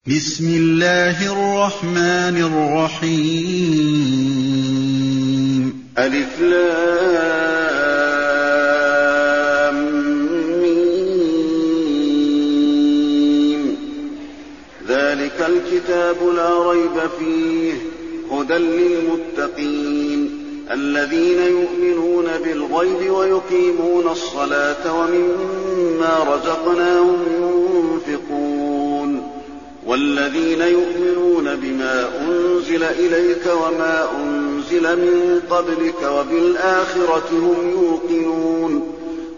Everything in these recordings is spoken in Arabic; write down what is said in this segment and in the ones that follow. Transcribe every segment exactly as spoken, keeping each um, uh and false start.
بسم الله الرحمن الرحيم ألف لام ميم ذلك الكتاب لا ريب فيه هدى للمتقين الذين يؤمنون بالغيب ويقيمون الصلاة ومما رزقناهم ينفقون والذين يؤمنون بما أنزل إليك وما أنزل من قبلك وبالآخرة هم يوقنون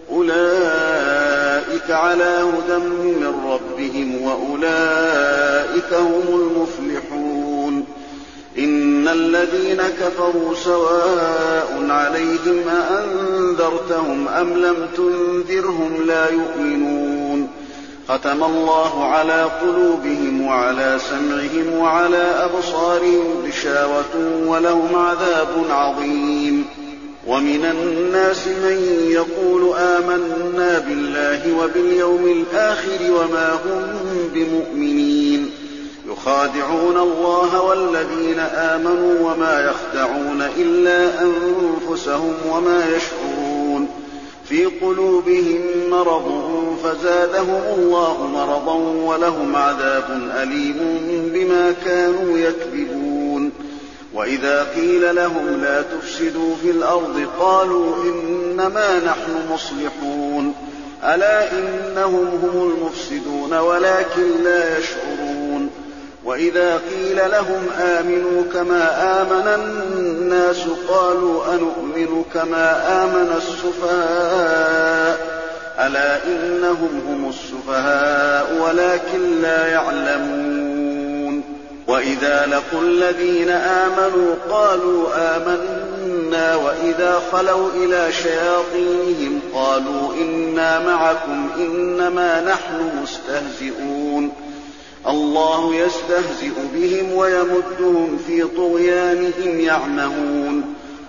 أولئك على هدى من ربهم وأولئك هم المفلحون إن الذين كفروا سواء عليهم أأنذرتهم أم لم تنذرهم لا يؤمنون ختم الله على قلوبهم وعلى سمعهم وعلى أبصارهم غشاوة ولهم عذاب عظيم ومن الناس من يقول آمنا بالله وباليوم الآخر وما هم بمؤمنين يخادعون الله والذين آمنوا وما يخدعون إلا أنفسهم وما يشعرون في قلوبهم مرض فزادهم الله مرضا ولهم عذاب أليم بما كانوا يكذبون وإذا قيل لهم لا تفسدوا في الأرض قالوا إنما نحن مصلحون ألا إنهم هم المفسدون ولكن لا يشعرون وإذا قيل لهم آمنوا كما آمن الناس قالوا أنؤمن كما آمن السفهاء ألا إنهم هم السفهاء ولكن لا يعلمون وإذا لقوا الذين آمنوا قالوا آمنا وإذا خلوا إلى شياطينهم قالوا إنا معكم إنما نحن مستهزئون الله يستهزئ بهم ويمدهم في طغيانهم يعمهون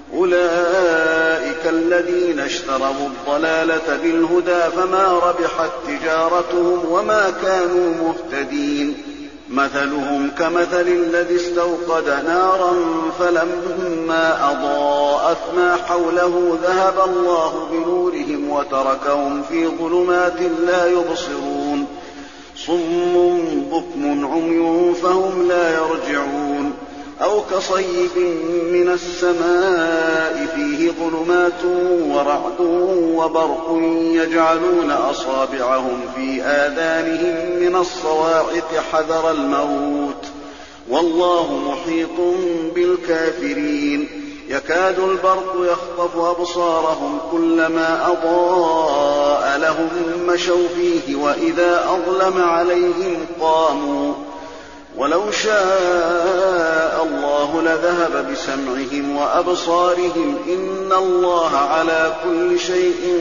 أولئك الذين اشتروا الضلالة بالهدى فما ربحت تجارتهم وما كانوا مهتدين مثلهم كمثل الذي استوقد نارا فلما أضاءت ما حوله ذهب الله بنورهم وتركهم في ظلمات لا يبصرون صم بكم عمي فهم لا يرجعون أو كصيب من السماء فيه ظلمات ورعد وبرق يجعلون أصابعهم في آذانهم من الصواعق حذر الموت والله محيط بالكافرين يكاد البرق يخطف أبصارهم كلما أضاء لهم مشوا فيه وإذا أظلم عليهم قاموا ولو شاء الله لذهب بسمعهم وأبصارهم إن الله على كل شيء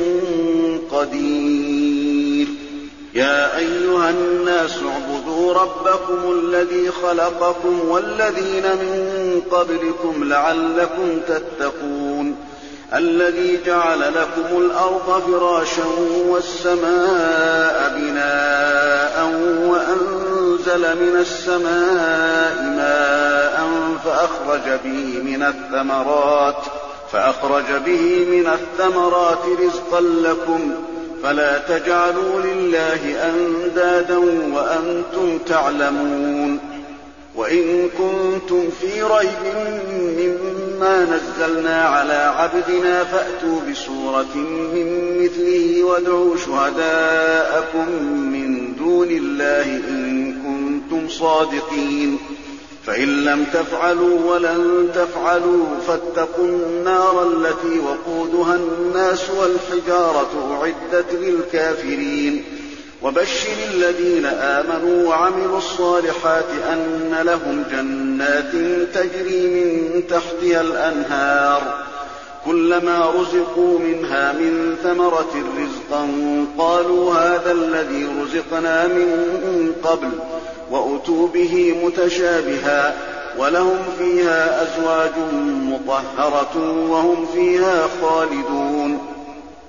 قدير يا أيها الناس اعبدوا ربكم الذي خلقكم والذين من قبلكم لعلكم تتقون الذي جعل لكم الأرض فراشا والسماء بناء وأنزل من السماء ماء فأخرج به من الثمرات فأخرج به من الثمرات رزقا لكم فلا تجعلوا لله أندادا وأنتم تعلمون وإن كنتم في ريب مما نزلنا على عبدنا فأتوا بسورة من مثله وادعوا شهداءكم من دون الله إن كنتم صادقين فإن لم تفعلوا ولن تفعلوا فاتقوا النار التي وقودها الناس والحجارة أعدت للكافرين وبشر الذين آمنوا وعملوا الصالحات أن لهم جنات تجري من تحتها الأنهار كلما رزقوا منها من ثمرة رزقا قالوا هذا الذي رزقنا من قبل وأتوا به متشابها ولهم فيها أزواج مطهرة وهم فيها خالدون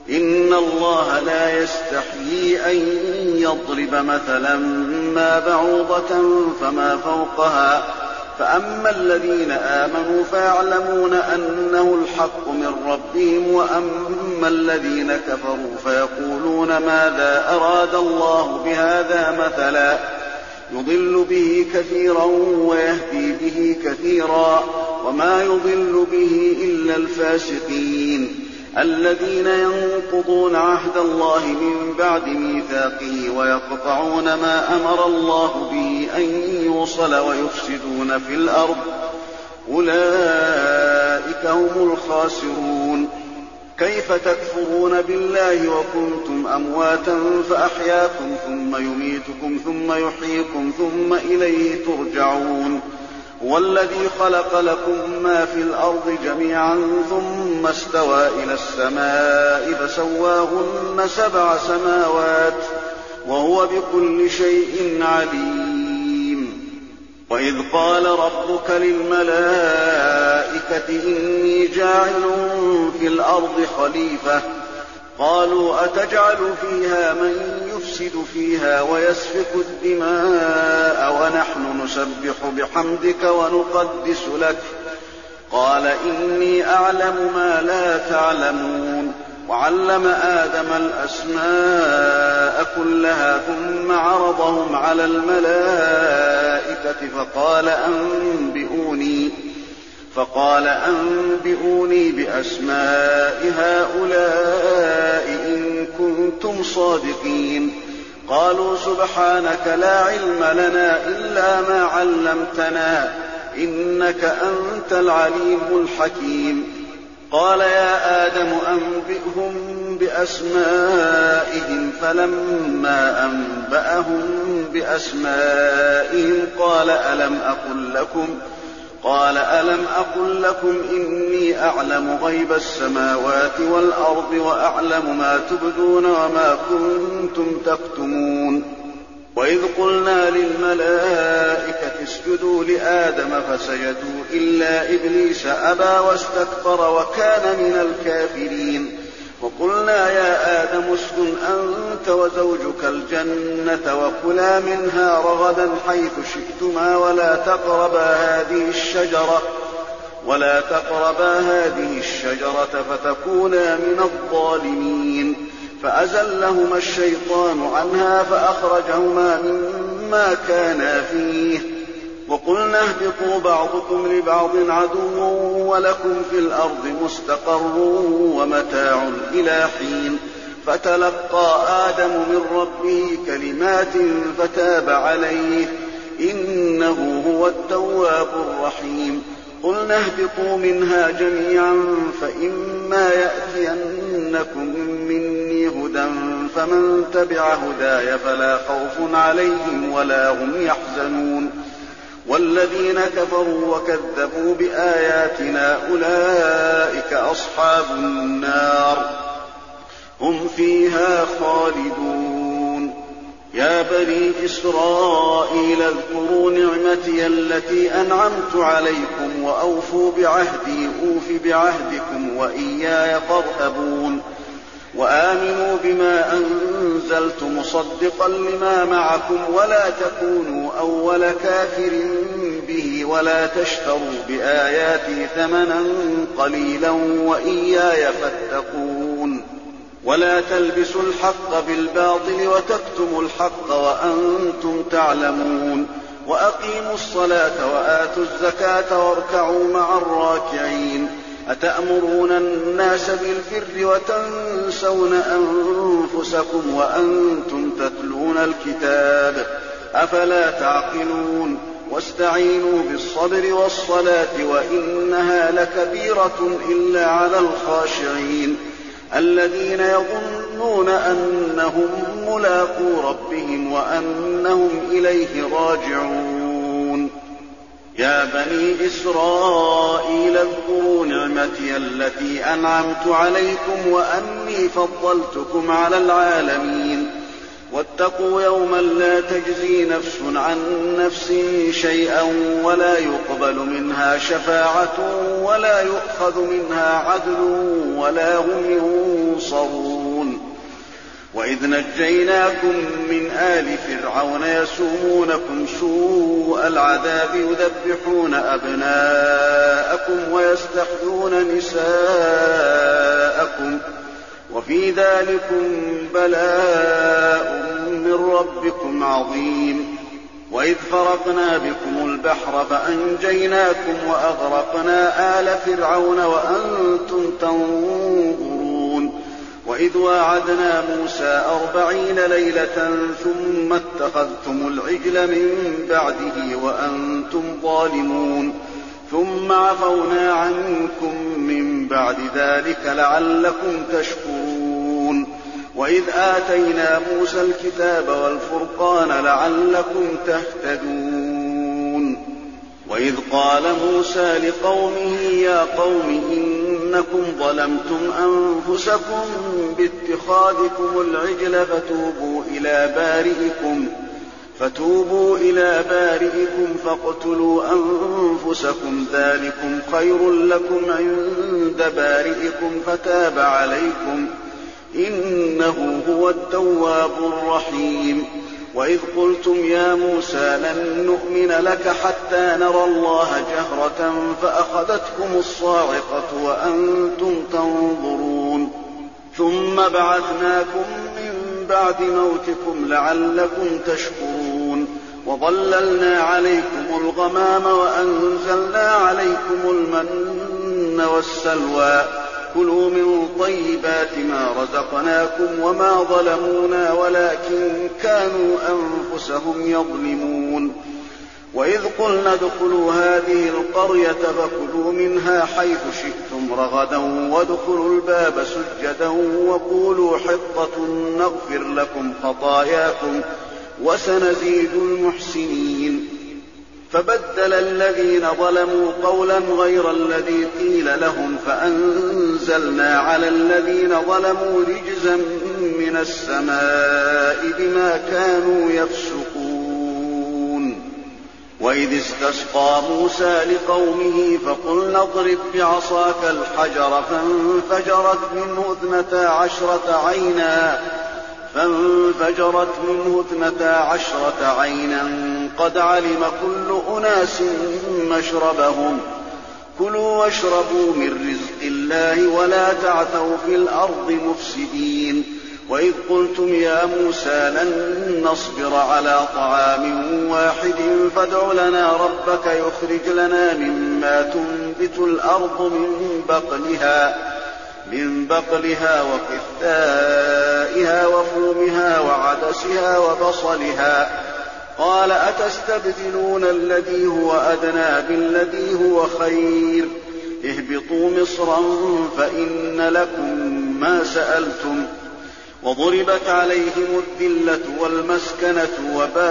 إن الله لا يستحيي أن يضرب مثلا ما بعوضة فما فوقها فأما الذين آمنوا فيعلمون أنه الحق من ربهم وأما الذين كفروا فيقولون ماذا أراد الله بهذا مثلا يضل به كثيرا ويهدي به كثيرا وما يضل به إلا الفاسقين الذين ينقضون عهد الله من بعد ميثاقه ويقطعون ما أمر الله به أن يوصل ويفسدون في الأرض أولئك هم الخاسرون كيف تكفرون بالله وكنتم أمواتا فأحياكم ثم يميتكم ثم يحييكم ثم إليه ترجعون هو الذي خلق لكم ما في الأرض جميعا ثم استوى إلى السماء فسواهن سبع سماوات وهو بكل شيء عليم وإذ قال ربك للملائكة إني جاعل في الأرض خليفة قالوا أتجعل فيها من يفسد فيها ويسفك الدماء ونحن نسبح بحمدك ونقدس لك قال إني أعلم ما لا تعلمون وعلم آدم الأسماء كلها ثم عرضهم على الملائكة فقال أنبئوني فقال أنبئوني بأسماء هؤلاء إن كنتم صادقين قالوا سبحانك لا علم لنا إلا ما علمتنا إنك أنت العليم الحكيم قال يا آدم أنبئهم بأسمائهم فلما أنبأهم بأسمائهم قال ألم أقل لكم قال ألم أقل لكم إني أعلم غيب السماوات والأرض وأعلم ما تبدون وما كنتم تكتمون وإذ قلنا للملائكة اسجدوا لآدم فسجدوا إلا إبليس أبى واستكبر وكان من الكافرين وقلنا يا آدم اسكن أنت وزوجك الجنة وكلا منها رغدا حيث شئتما ولا تقربا هذه الشجرة ولا تقربا هذه الشجرة فتكونا من الظالمين فأزلهما الشيطان عنها فأخرجهما مما كانا فيه وقلنا اهبطوا بعضكم لبعض عدو ولكم في الأرض مستقر ومتاع إلى حين فتلقى آدم من ربه كلمات فتاب عليه إنه هو التواب الرحيم قلنا اهبطوا منها جميعا فإما يأتينكم مني هدى فمن تبع هداي فلا خوف عليهم ولا هم يحزنون والذين كفروا وكذبوا بآياتنا أولئك أصحاب النار هم فيها خالدون يا بني إسرائيل اذكروا نعمتي التي أنعمت عليكم وأوفوا بعهدي أوف بعهدكم وإياي فارهبون وآمنوا بما أنزلت مصدقا لما معكم ولا تكونوا أول كافر به ولا تشتروا بآياتي ثمنا قليلا وإياي فاتقون ولا تلبسوا الحق بالباطل وتكتموا الحق وأنتم تعلمون وأقيموا الصلاة وآتوا الزكاة واركعوا مع الراكعين أتأمرون الناس بالبر وتنسون أنفسكم وأنتم تتلون الكتاب أفلا تعقلون واستعينوا بالصبر والصلاة وإنها لكبيرة إلا على الخاشعين الذين يظنون أنهم ملاقو ربهم وأنهم إليه راجعون يا بني إسرائيل اذكروا نعمتي التي أنعمت عليكم وأني فضلتكم على العالمين واتقوا يوما لا تجزي نفس عن نفس شيئا ولا يقبل منها شفاعة ولا يؤخذ منها عدل ولا هم ينصرون. وإذ نجيناكم من آل فرعون يسومونكم سوء العذاب يذبحون أبناءكم ويستحيون نساءكم وفي ذلكم بلاء من ربكم عظيم. وإذ فرقنا بكم البحر فأنجيناكم وأغرقنا آل فرعون وأنتم تنظرون. وإذ واعدنا موسى أربعين ليلة ثم اتخذتم العجل من بعده وأنتم ظالمون ثم عفونا عنكم من بعد ذلك لعلكم تشكرون. وإذ آتينا موسى الكتاب والفرقان لعلكم تهتدون. وإذ قال موسى لقومه يا قوم إنكم ظلمتم أنفسكم باتخاذكم العجل فتوبوا إلى بارئكم فتوبوا إلى بارئكم فاقتلوا أنفسكم ذلكم خير لكم عند بارئكم فتاب عليكم إنه هو التواب الرحيم. وإذ قلتم يا موسى لن نؤمن لك حتى نرى الله جهرة فأخذتكم الصاعقة وأنتم تنظرون ثم بعثناكم من بعد موتكم لعلكم تشكرون. وظللنا عليكم الغمام وأنزلنا عليكم المن والسلوى كلوا من طيبات ما رزقناكم وما ظلمونا ولكن كانوا أنفسهم يظلمون. وإذ قلنا ادخلوا هذه القرية فكلوا منها حيث شئتم رغدا وادخلوا الباب سجدا وقولوا حطة نغفر لكم خطاياكم وسنزيد المحسنين. فبدل الذين ظلموا قولا غير الذي قيل لهم فأنزلنا على الذين ظلموا رجزا من السماء بما كانوا يفسقون. وإذ استسقى موسى لقومه فقلنا اضرب بعصاك الحجر فانفجرت منه اثنتا عشرة عينا فانفجرت منه اثنتا عشرة عينا قد علم كل أناس مشربهم كلوا واشربوا من رزق الله ولا تعثوا في الأرض مفسدين. وإذ قلتم يا موسى لن نصبر على طعام واحد فادع لنا ربك يخرج لنا مما تنبت الأرض من بقلها من بقلها وقثائها وفومها وعدسها وبصلها قال أتستبدلون الذي هو أدنى بالذي هو خير اهبطوا مصرا فإن لكم ما سألتم. وضربت عليهم الذلة والمسكنة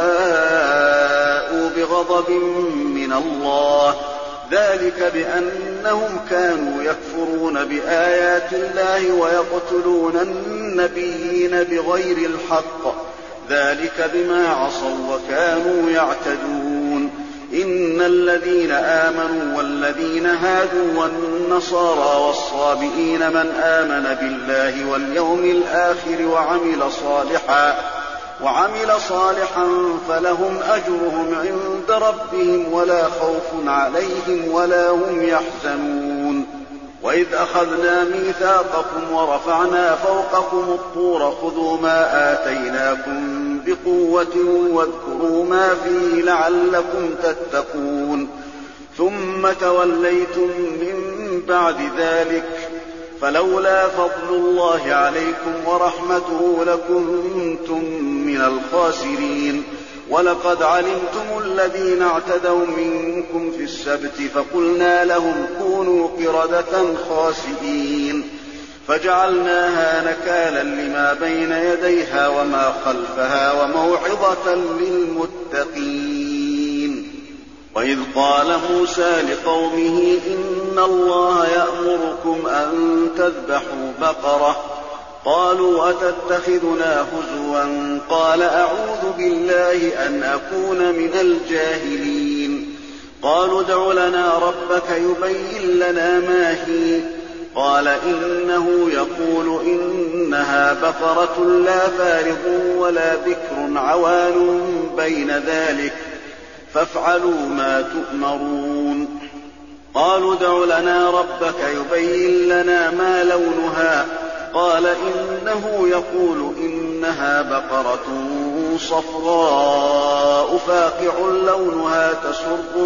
وباءوا بغضب من الله ذلك بأنهم كانوا يكفرون بآيات الله ويقتلون النبيين بغير الحق ذلك بما عصوا وكانوا يعتدون. إن الذين آمنوا والذين هادوا والنصارى والصابئين من آمن بالله واليوم الآخر وعمل صالحا وعمل صالحا فلهم أجرهم عند ربهم ولا خوف عليهم ولا هم يحزنون. وإذ أخذنا ميثاقكم ورفعنا فوقكم الطور خذوا ما آتيناكم بقوة واذكروا ما فيه لعلكم تتقون ثم توليتم من بعد ذلك فلولا فضل الله عليكم ورحمته لكنتم من الخاسرين. ولقد علمتم الذين اعتدوا منكم في السبت فقلنا لهم كونوا قردة خاسئين فجعلناها نكالا لما بين يديها وما خلفها وموعظة للمتقين. وإذ قال موسى لقومه إن الله يأمركم أن تذبحوا بقرة قالوا أتتخذنا هزوا قال أعوذ بالله أن أكون من الجاهلين قالوا ادع لنا ربك يبين لنا ما هي قال إنه يقول إنها بقرة لا فارض ولا بكر عوان بين ذلك فافعلوا ما تؤمرون قالوا ادع لنا ربك يبين لنا ما لونها قال إنه يقول إنها بقرة صفراء فاقع لونها تسر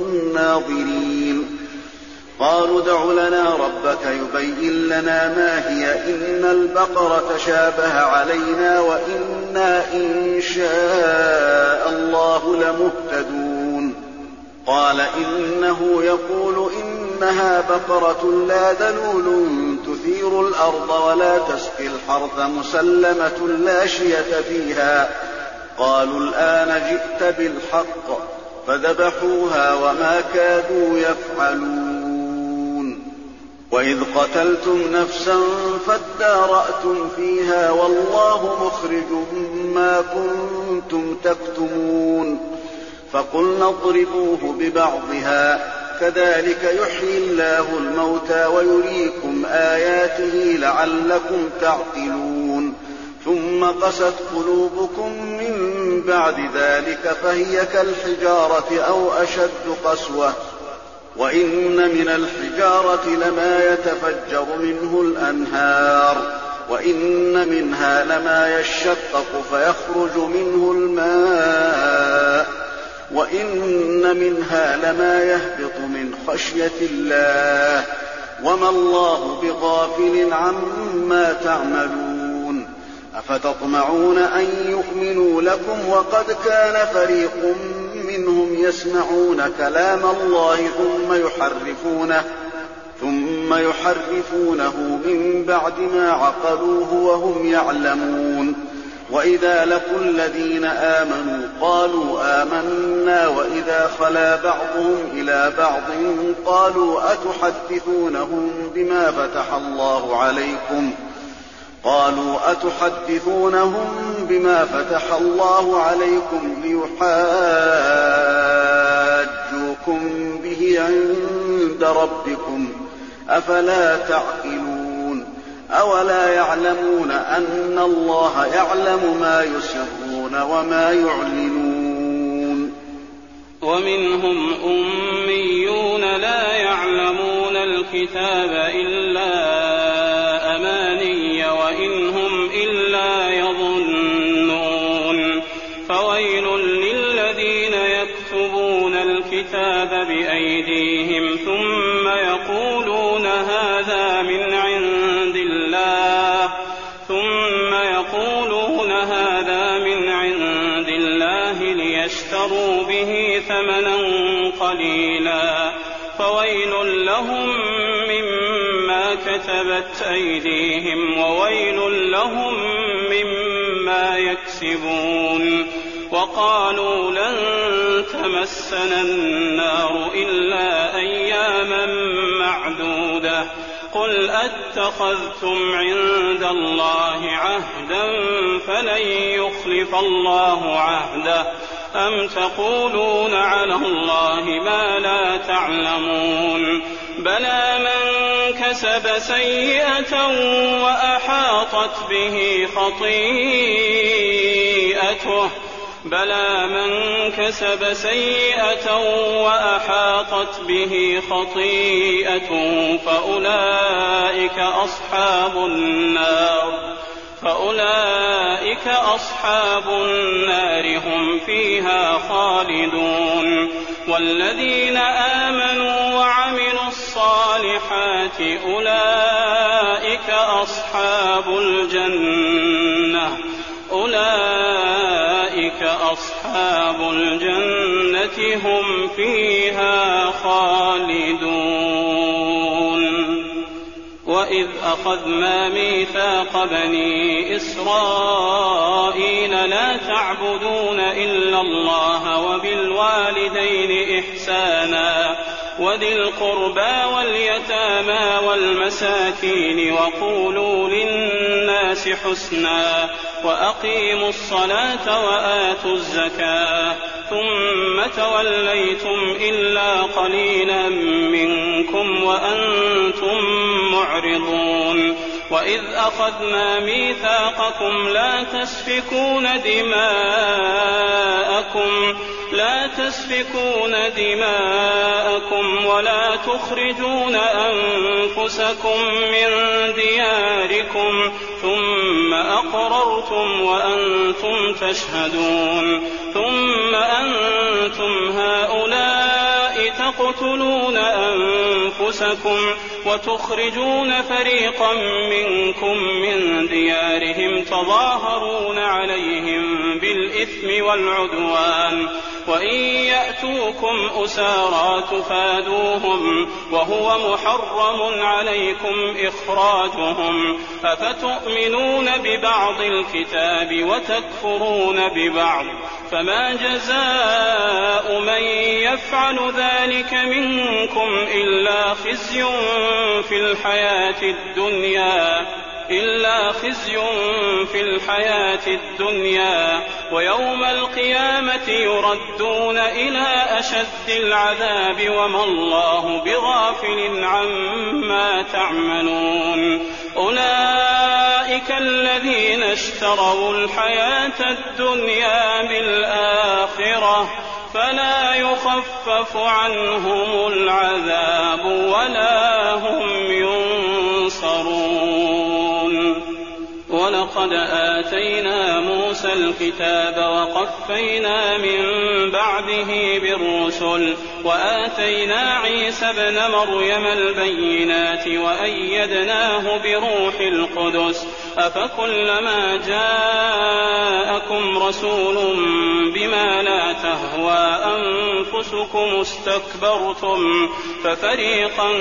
الناظرين قالوا ادع لنا ربك يبين لنا ما هي إن البقرة شابه علينا وإنا إن شاء الله لمهتدون قال إنه يقول إنها بقرة لا ذلول تثير الأرض ولا تسقي الحرث مسلمة لا شية فيها قالوا الآن جئت بالحق فذبحوها وما كادوا يفعلون وإذ قتلتم نفسا فادارأتم فيها والله مخرج ما كنتم تكتمون فقلنا اضربوه ببعضها كذلك يحيي الله الموتى ويريكم آياته لعلكم تعقلون ثم قست قلوبكم من بعد ذلك فهي كالحجارة أو أشد قسوة وإن من الحجارة لما يتفجر منه الأنهار وإن منها لما يشقق فيخرج منه الماء وإن منها لما يهبط من خشية الله وما الله بغافل عما تعملون أفتطمعون أن يؤمنوا لكم وقد كان فريق منهم يسمعون كلام الله ثم يحرفونه ثم يحرفونه من بعد ما عقلوه وهم يعلمون وإذا لقوا الذين آمنوا قالوا آمنا وإذا خلا بعضهم إلى بعض قالوا أتحدثونهم بما فتح الله عليكم قالوا أتحدثونهم بما فتح الله عليكم ليحاجوكم به عند ربكم أفلا تعقلون أولا يعلمون أن الله يعلم ما يسرون وما يعلنون ومنهم أميون لا يعلمون الكتاب إلا أماني وإن هم إلا يظنون فويل للذين يكتبون الكتاب بأيديهم ثم يقولون هذا من عند الله ثم يقولون هذا من عند الله ليشتروا به ثمنا قليلا فويل لهم مما كتبت أيديهم وويل لهم مما يكسبون وقالوا لن تمسنا النار إلا أياما معدودة قل أتخذتم عند الله عهدا فلن يخلف الله عهده أم تقولون على الله ما لا تعلمون بلى من كسب سيئة وأحاطت به خطيئته بلى من كسب سيئة وأحاطت به خطيئته فأولئك أصحاب النار فأولئك أصحاب النار هم فيها خالدون والذين آمنوا وعملوا الصالحات أولئك أصحاب الجنة أولئك أصحاب الجنة هم فيها خالدون وإذ أخذنا ميثاق بني إسرائيل لا تعبدون إلا الله وبالوالدين إحسانا وذي القربى واليتامى والمساكين وقولوا للناس حسنا وأقيموا الصلاة وآتوا الزكاة ثم توليتم إلا قليلا منكم وأنتم معرضون وإذ أخذنا ميثاقكم لا تسفكون دماءكم لا تسفكون دماءكم ولا تخرجون أنفسكم من دياركم ثم أقررتم وأنتم تشهدون ثم أنتم هؤلاء تقتلون أنفسكم وتخرجون فريقا منكم من ديارهم تظاهرون عليهم بالإثم والعدوان وإن يأتوكم أسارى تفادوهم وهو محرم عليكم إخراجهم أفتؤمنون ببعض الكتاب وتكفرون ببعض فما جزاء من يفعل ذلك منكم إلا خزي في الحياة الدنيا إلا خزي في الحياة الدنيا ويوم القيامة يردون إلى أشد العذاب وما الله بغافل عما تعملون أولئك الذين اشتروا الحياة الدنيا بالآخرة فلا يخفف عنهم العذاب ولا هم ينصرون ولقد آتينا موسى الكتاب وقفينا من بعده بالرسل وآتينا عيسى ابن مريم البينات وأيدناه بروح القدس أفكلما جاءكم رسول بما لا تهوى أنفسكم استكبرتم ففريقا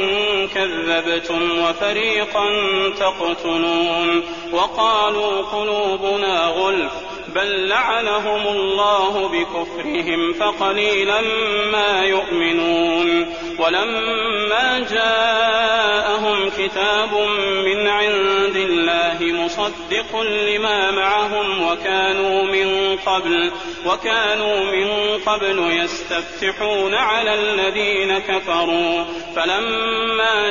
كذبتم وفريقا تقتلون وقالوا قلوبنا غلف بل لعنهم الله بكفرهم فقليلا ما يؤمنون ولما جاءهم كتاب من عند الله مصدق لما معهم وكانوا من قبل وكانوا من قبل يستفتحون على الذين كفروا فلما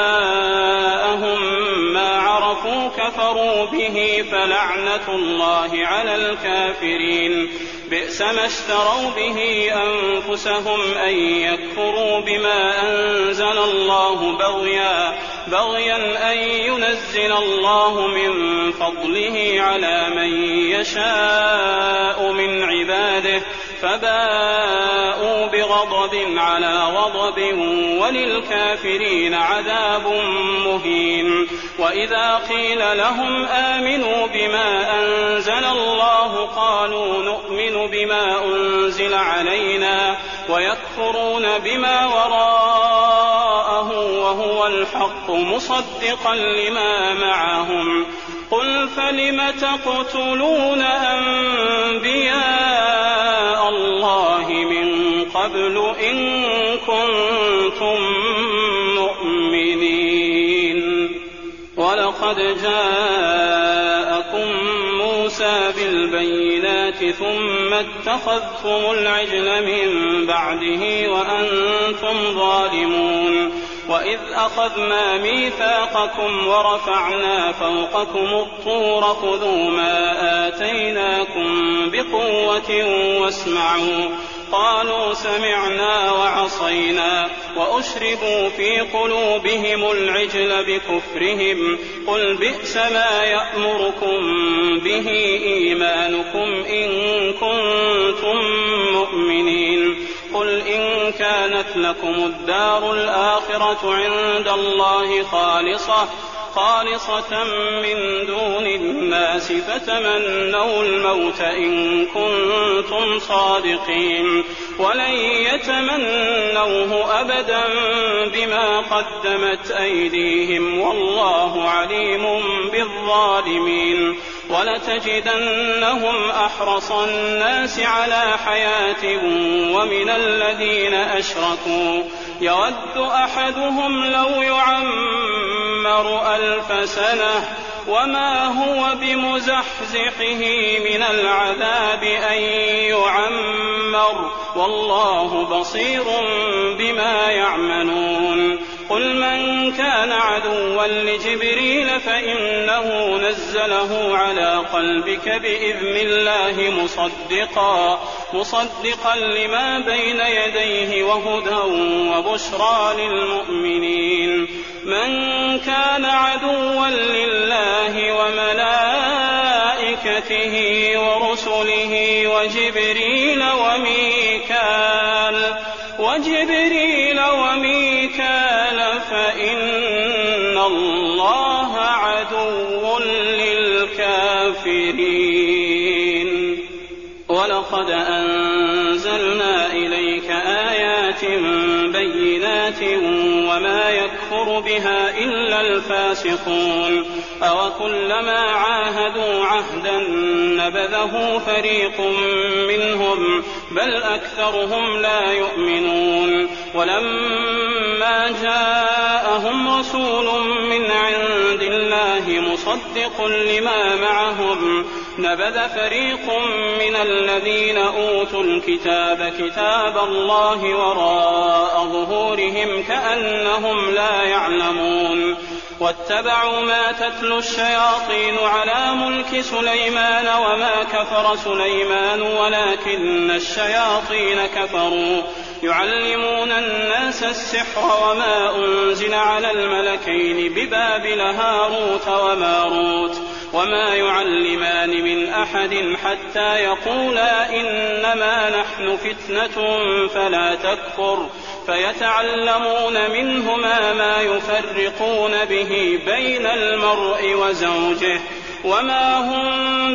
جاءهم ما عرفوا كفروا به فلعنة الله على الكافرين بئس ما اشتروا به أنفسهم أن يكفروا بما أنزل الله بغيا بغيا أن ينزل الله من فضله على من يشاء من عباده فباءوا بغضب على غضب وللكافرين عذاب مهين وإذا قيل لهم آمنوا بما أنزل الله قالوا نؤمن بما أنزل علينا ويكفرون بما وراءه وهو الحق مصدقا لما معهم قل فلم تقتلون أنبياء الله من قبل إن كنتم مؤمنين ولقد جاءكم موسى بالبينات ثم اتخذتم العجل من بعده وأنتم ظالمون وإذ أخذنا ميثاقكم ورفعنا فوقكم الطور خذوا ما آتيناكم بقوة واسمعوا قالوا سمعنا وعصينا وأشربوا في قلوبهم العجل بكفرهم قل بئس ما يأمركم به إيمانكم إن كنتم مؤمنين قل إن كانت لكم الدار الآخرة عند الله خالصة خالصة من دون الناس فتمنوا الموت إن كنتم صادقين ولن يتمنوه أبدا بما قدمت أيديهم والله عليم بالظالمين ولتجدنهم أحرص الناس على حياة ومن الذين أشركوا يود أحدهم لو يعمر ألف سنة وما هو بمزحزحه من العذاب أن يعمر والله بصير بما يعملون قل من كان عدوا لجبريل فإنه نزله على قلبك بإذن الله مصدقا مصدقا لما بين يديه وهدى وبشرى للمؤمنين من كان عدوا لله وملائكته ورسله وجبريل وميكال وجبريل وميكال فإن الله عدو للكافرين ولقد أنزلنا إليك آيات بينات وما يكفر بها إلا الفاسقون أوكلما عاهدوا عهدا نبذه فريق منهم بل أكثرهم لا يؤمنون ولما جاءهم رسول من عند الله مصدق لما معهم نبذ فريق من الذين أوتوا الكتاب كتاب الله وراء ظهورهم كأنهم لا يعلمون واتبعوا ما تتلو الشياطين على ملك سليمان وما كفر سليمان ولكن الشياطين كفروا يعلمون الناس السحر وما أنزل على الملكين ببابل هاروت وماروت وما يعلمان من أحد حتى يقولا إنما نحن فتنة فلا تكفر فيتعلمون منهما ما يفرقون به بين المرء وزوجه وما هم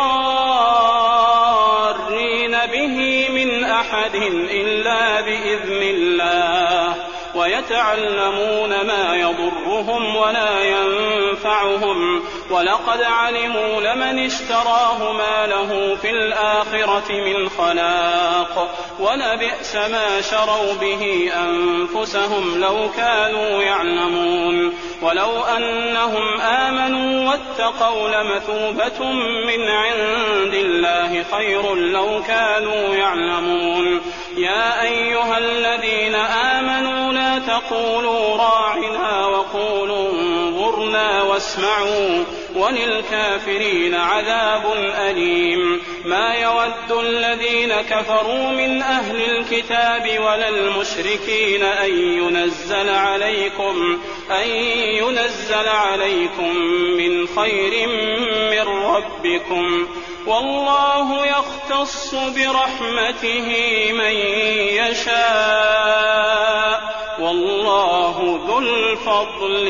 بضارين به من أحد إلا بإذن الله ويتعلمون ما يضرهم ولا ينفعهم ولقد علموا لمن اشتراه ما له في الآخرة من خلاق ولبئس ما شروا به أنفسهم لو كانوا يعلمون ولو أنهم آمنوا واتقوا لمثوبة من عند الله خير لو كانوا يعلمون يا أيها الذين آمنوا لا تقولوا راعنا وقولوا انظرنا واسمعوا وللكافرين عذاب أليم ما يود الذين كفروا من أهل الكتاب ولا المشركين أن ينزل عليكم أن ينزل عليكم من خير من ربكم والله يختص برحمته من يشاء والله ذو الفضل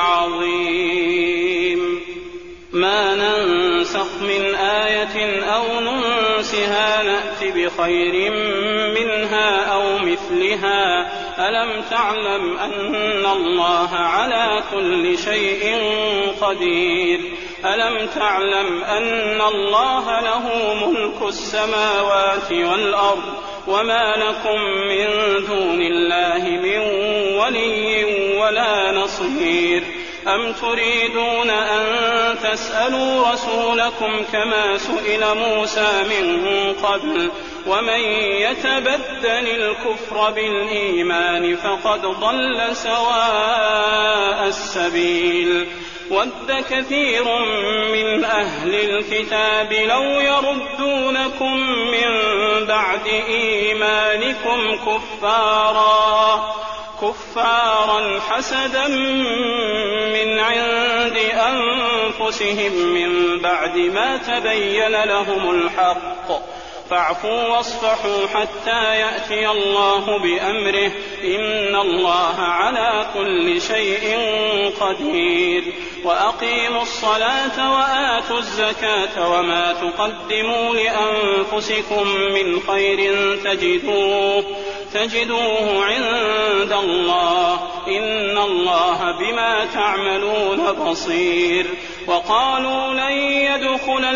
العظيم ما ننسخ من آية أو ننسها نأت بخير منها أو مثلها ألم تعلم أن الله على كل شيء قدير ألم تعلم أن الله له ملك السماوات والأرض وما لكم من دون الله من ولي ولا نصير أم تريدون أن تسألوا رسولكم كما سئل موسى من قبل ومن يتبدل الكفر بالإيمان فقد ضل سواء السبيل ود كثير من أهل الكتاب لو يردونكم من بعد إيمانكم كفارا كفارا حسدا من عند أنفسهم من بعد ما تبين لهم الحق فاعفوا واصفحوا حتى يأتي الله بأمره إن الله على كل شيء قدير وأقيموا الصلاة وآتوا الزكاة وما تقدموا لأنفسكم من خير تجدوه تجدوه عند الله إن الله بما تعملون بصير وقالوا لن يدخل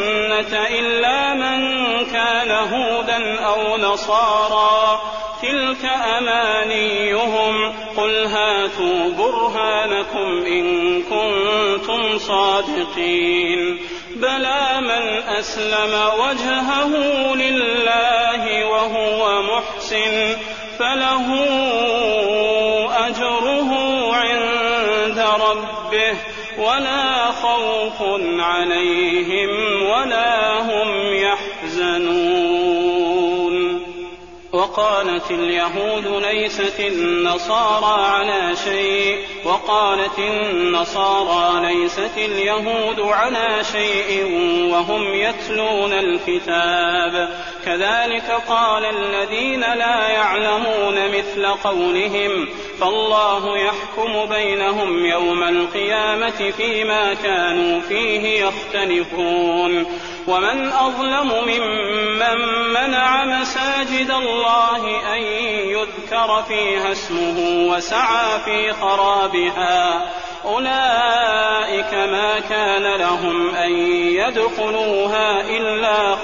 الجنة إلا من كان هودا أو نصارى تلك تلك أمانيهم قل هاتوا برهانكم إن كنتم صادقين بلى من أسلم وجهه لله وهو محسن فله أجره عند ربه ولا خوف عليهم ولا هم يحزنون. وقالت اليهود ليست النصارى على شيء وقالت النصارى ليست اليهود على شيء وهم يتلون الكتاب كذلك قال الذين لا يعلمون مثل قولهم فالله يحكم بينهم يوم القيامة فيما كانوا فيه يختلفون. ومن أظلم ممن منع مساجد الله أن يذكر فيها اسمه وسعى في خرابها أولئك ما كان لهم أن يدخلوها إلا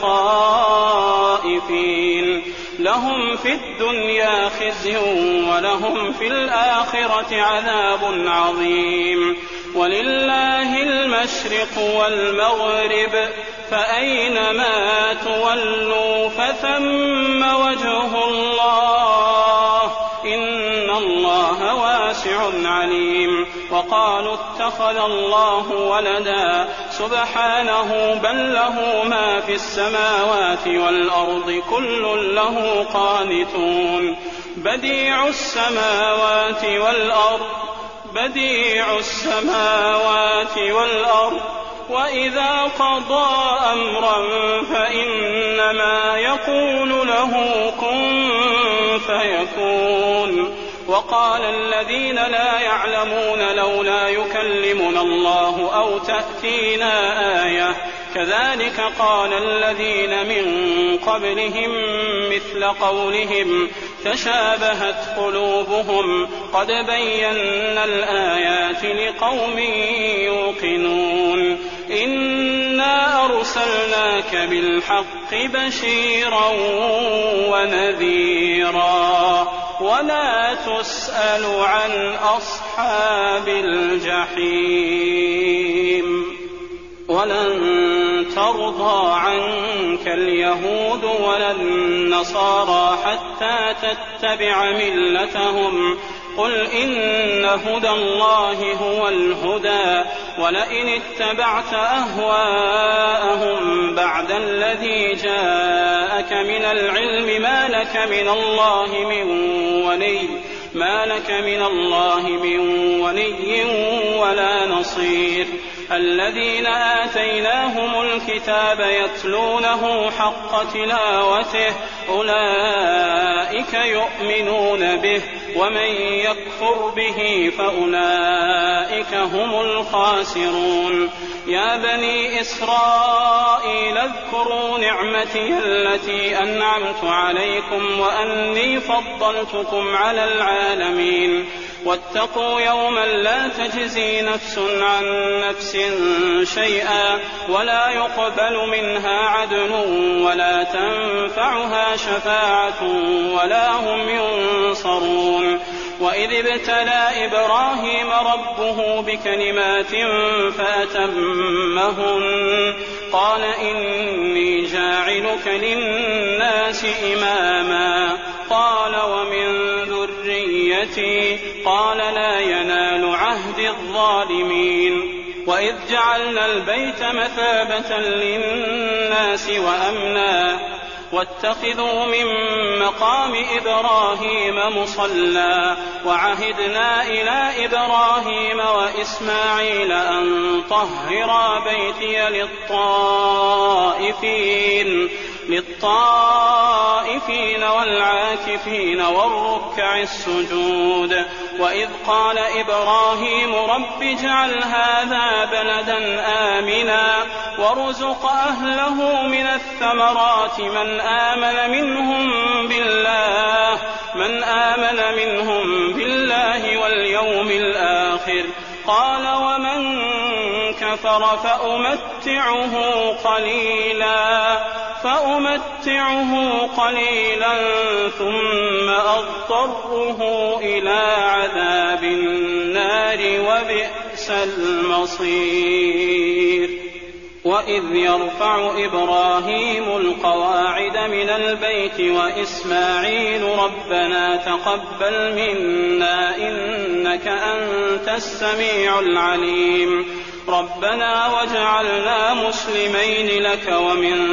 خائفين لهم في الدنيا خزي ولهم في الآخرة عذاب عظيم. ولله المشرق والمغرب فأينما تولوا فثم وجه الله إن الله واسع عليم. وقالوا اتخذ الله ولدا سبحانه بل له ما في السماوات والأرض كل له قانتون بديع السماوات والأرض بديع السماوات والأرض وإذا قضى أمرا فإنما يقول له كن فيكون. وقال الذين لا يعلمون لولا يكلمنا الله أو تأتينا آية كذلك قال الذين من قبلهم مثل قولهم تشابهت قلوبهم قد بينا الآيات لقوم يوقنون. إنا أرسلناك بالحق بشيرا ونذيرا ولا تسأل عن أصحاب الجحيم. ولن ترضى عنك اليهود ولا النصارى حتى تتبع ملتهم قل إن هدى الله هو الهدى ولئن اتبعت أهواءهم بعد الذي جاءك من العلم ما لك من الله من ولي ما لك من الله من ولي ولا نصير. الذين آتيناهم الكتاب يتلونه حق تلاوته أولئك يؤمنون به ومن يكفر به فأولئك هم الخاسرون. يا بني إسرائيل اذكروا نعمتي التي أنعمت عليكم وأني فضلتكم على العالمين واتقوا يوما لا تجزي نفس عن نفس شيئا ولا يقبل منها عدل ولا تنفعها شفاعة ولا هم ينصرون. وإذ ابتلى إبراهيم ربه بكلمات فأتمهن قال إني جاعلك للناس إماما قال ومن ذريتي قال لا ينال عهد الظالمين. وإذ جعلنا البيت مثابة للناس وأمنا واتخذوا من مقام إبراهيم مصلى وعهدنا إلى إبراهيم وإسماعيل أن طهرا بيتي للطائفين للطائفين والعاكفين والركع السجود. وإذ قال إبراهيم رب اجعل هذا بلدا آمنا وارزق أهله من الثمرات من آمن منهم بالله من آمن منهم بالله واليوم الآخر قال ومن كفر فأمتعه قليلا فأمتعه قليلا ثم أضطره إلى عذاب النار وبئس المصير. وإذ يرفع إبراهيم القواعد من البيت وإسماعيل ربنا تقبل منا إنك أنت السميع العليم ربنا واجعلنا مسلمين لك ومن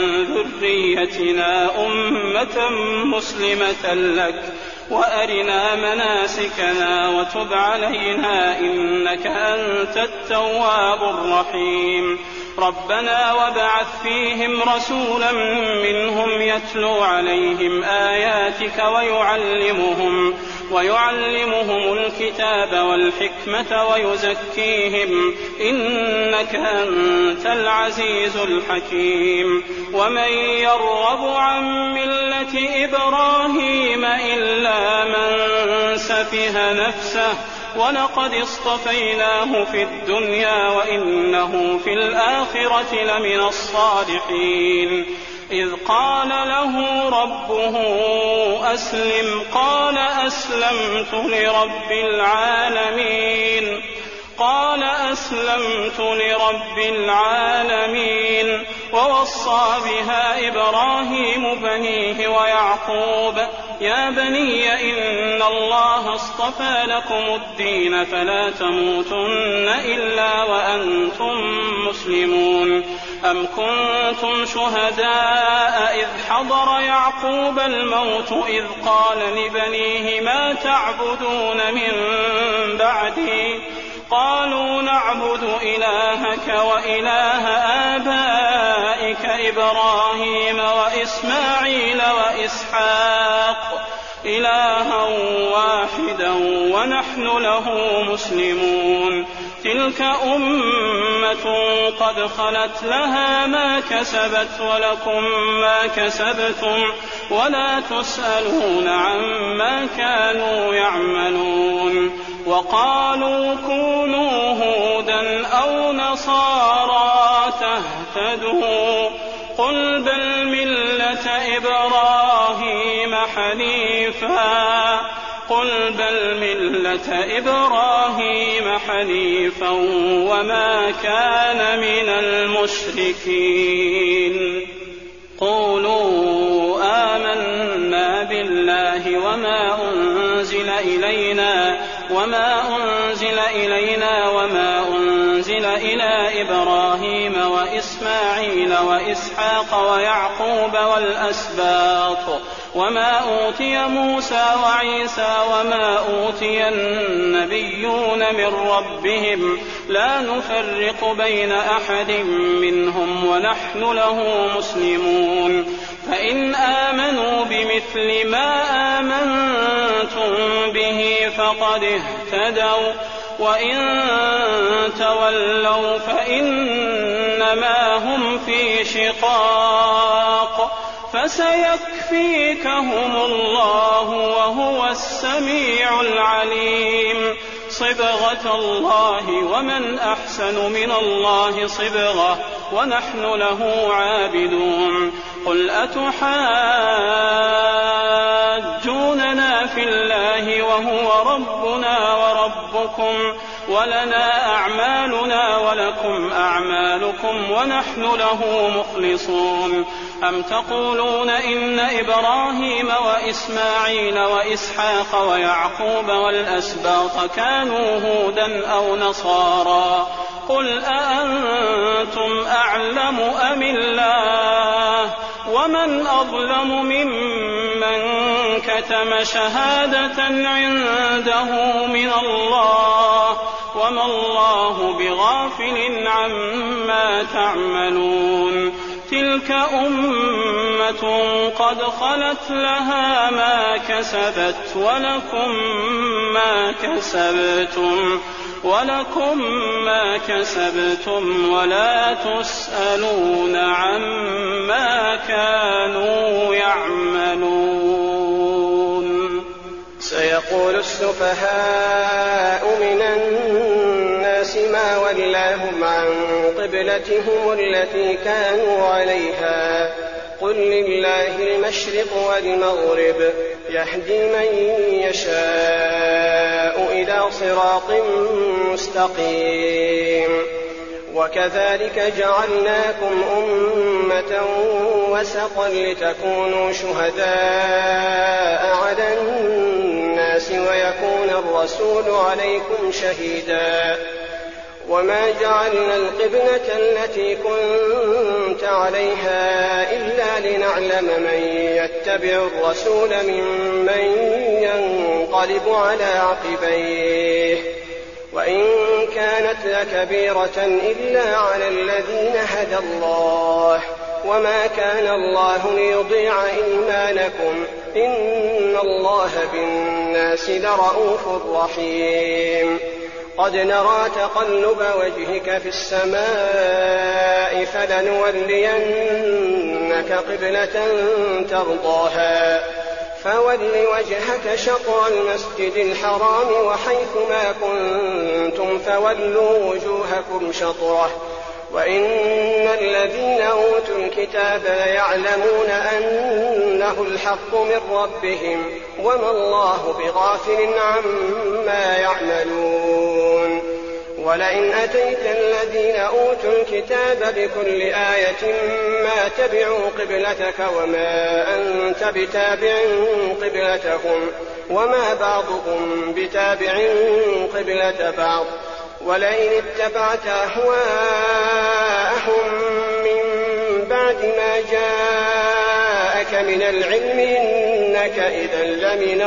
ذريتنا أمة مسلمة لك وأرنا مناسكنا وتب علينا إنك أنت التواب الرحيم ربنا وابعث فيهم رسولا منهم يتلو عليهم آياتك ويعلمهم ويعلمهم الكتاب والحكمة ويزكيهم إنك أنت العزيز الحكيم. ومن يرغب عن ملة إبراهيم إلا من سفه نفسه ولقد اصطفيناه في الدنيا وإنه في الآخرة لمن الصالحين. إذ قال له ربه أسلم قال أسلمت لرب العالمين قال أسلمت لرب العالمين. ووصى بها إبراهيم بنيه ويعقوب يا بني إن الله اصطفى لكم الدين فلا تموتن إلا وأنتم مسلمون. أم كنتم شهداء إذ حضر يعقوب الموت إذ قال لبنيه ما تعبدون من بعدي قالوا نعبد إلهك وإله آبائك إبراهيم وإسماعيل وإسحاق إلها واحدا ونحن له مسلمون. تلك أمة قد خلت لها ما كسبت ولكم ما كسبتم ولا تسألون عما كانوا يعملون. وقالوا كونوا هودا أو نصارى تهتدوا قل بل ملة إبراهيم حنيفا قل بل ملة إبراهيم حنيفا وما كان من المشركين. قولوا آمنا بالله وما أنزل إلينا وما أنزل إلينا وما أنزل إلى إبراهيم وإسماعيل وإسحاق ويعقوب والأسباط وما أوتي موسى وعيسى وما أوتي النبيون من ربهم لا نفرق بين أحد منهم ونحن له مسلمون. فإن آمنوا بمثل ما آمنتم به فقد اهتدوا وإن تولوا فإنما هم في شقاق فسيكفيكهم الله وهو السميع العليم. صبغة الله ومن أحسن من الله صبغة ونحن له عابدون. قل أتحاجوننا في الله وهو ربنا وربكم ولنا أعمالنا ولكم أعمالكم ونحن له مخلصون. أم تقولون إن إبراهيم وإسماعيل وإسحاق ويعقوب والأسباط كانوا هودا أو نصارى قل أأنتم أعلم أم الله ومن أظلم ممن كتم شهادة عنده من الله وما الله بغافل عما تعملون. تلك أمة قد خلت لها ما كسبت ولكم ما كسبتم ولكم ما كسبتم ولا تسألون عما كانوا يعملون. سيقول السفهاء من الناس ما ولاهم عن قبلتهم التي كانوا عليها قل لله المشرق والمغرب يهدي من يشاء إلى صراط مستقيم. وكذلك جعلناكم أمة وسطا لتكونوا شهداء على الناس ويكون الرسول عليكم شهيدا. وما جعلنا القبلة التي كنت عليها إلا لنعلم من يتبع الرسول ممن ينقلب على عقبيه، وإن كانت لكبيرة إلا على الذين هدى الله، وما كان الله ليضيع إيمانكم إن الله بالناس لرءوف رحيم. قد نرى تقلب وجهك في السماء فلنولينك قبلة ترضاها فول وجهك شطر المسجد الحرام وحيث ما كنتم فولوا وجوهكم شطره وإن الذين أوتوا الكتاب ليعلمون أنه الحق من ربهم وما الله بغافل عما يعملون. ولئن أتيت الذين أوتوا الكتاب بكل آية ما تبعوا قبلتك وما أنت بتابع قبلتهم وما بعضهم بتابع قبلة بعض. ولئن اتبعت أهواءهم من بعد ما جاءك من العلم إنك إذا لمن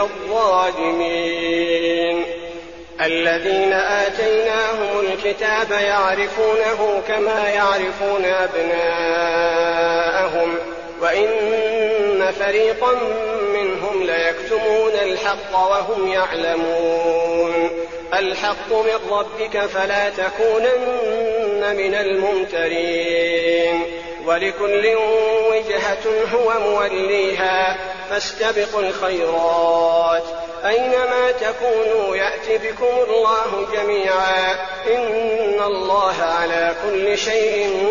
الظالمين. الذين آتيناهم الكتاب يعرفونه كما يعرفون أبناءهم وإن فريقا منهم ليكتمون الحق وهم يعلمون. الحق من ربك فلا تكونن من الممترين. ولكل وجهة هو موليها فاستبقوا الخيرات أينما تكونوا يأت بكم الله جميعا إن الله على كل شيء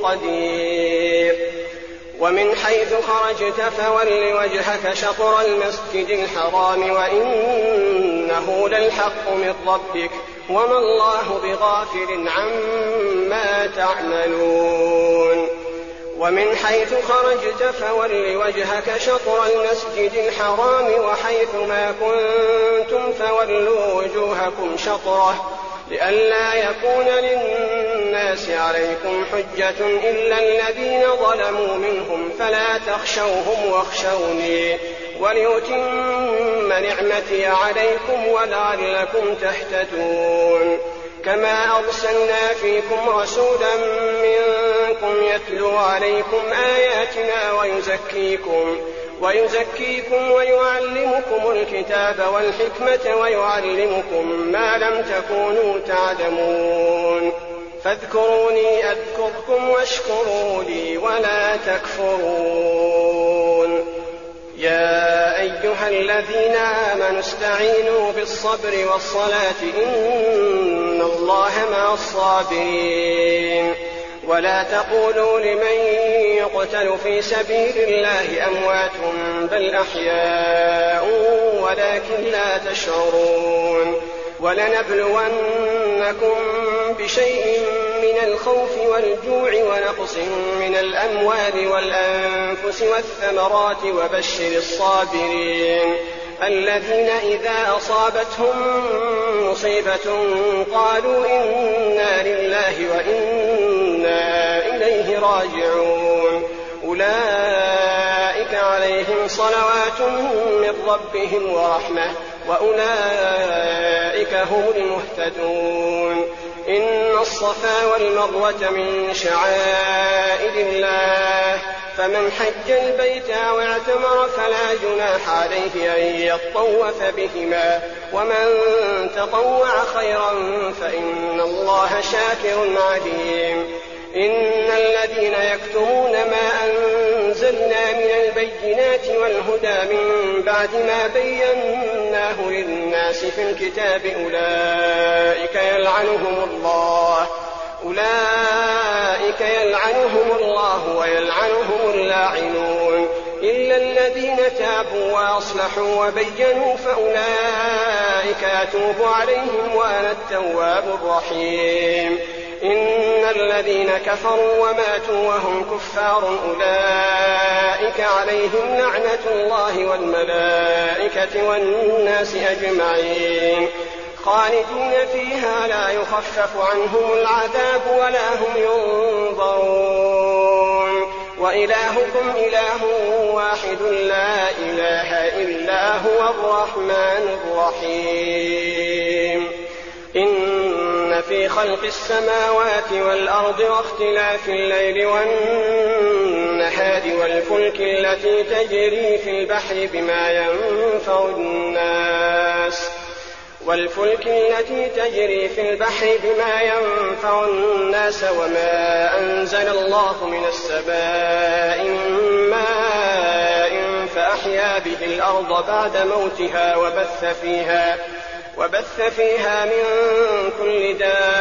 قدير. ومن حيث خرجت فول وجهك شطر المسجد الحرام وإنه للحق من ربك وما الله بغافل عما تعملون. ومن حيث خرجت فول وجهك شطر المسجد الحرام وحيث ما كنتم فولوا وجوهكم شطره لئلا يكون للناس عليكم حجة إلا الذين ظلموا منهم فلا تخشوهم واخشوني وليتم نعمتي عليكم ولعلكم تهتدون. كما أرسلنا فيكم رسولا منكم يتلو عليكم آياتنا ويزكيكم ويزكيكم ويعلمكم الكتاب والحكمة ويعلمكم ما لم تكونوا تعلمون. فاذكروني أذكركم واشكروا لي ولا تكفرون. يا أيها الذين آمنوا استعينوا بالصبر والصلاة إن الله مع الصابرين. ولا تقولوا لمن يقتل في سبيل الله أموات بل أحياء ولكن لا تشعرون. ولنبلونكم بشيء من الخوف والجوع ونقص من الأموال والأنفس والثمرات وبشر الصابرين الذين إذا أصابتهم مصيبة قالوا إنا لله وإنا إليه راجعون. أولئك عليهم صلوات من ربهم ورحمة وأولئك هم المهتدون. إن الصفا والمروة من شعائر الله فمن حج البيت أو اعتمر فلا جناح عليه أن يطوف بهما ومن تطوع خيرا فإن الله شاكر عليم. إن الذين يكتمون ما أنزلنا من البينات والهدى من بعد ما بيناه للناس في الكتاب أولئك يلعنهم الله أولئك يلعنهم الله ويلعنهم اللاعنون إلا الذين تابوا وأصلحوا وبينوا فأولئك أتوب عليهم وأنا التواب الرحيم. إن الذين كفروا وماتوا وهم كفار أولئك عليهم لعنة الله والملائكة والناس أجمعين خالدين فيها لا يخفف عنهم العذاب ولا هم ينظرون وإلهكم إله واحد لا إله إلا هو الرحمن الرحيم. إن في خلق السماوات والأرض واختلاف الليل والنهار والفلك التي تجري في البحر بما ينفع الناس والفلك التي تجري في البحر بما ينفع الناس وما أنزل الله من السماء من ماء فأحيا به الأرض بعد موتها وبث فيها وبث فيها من كل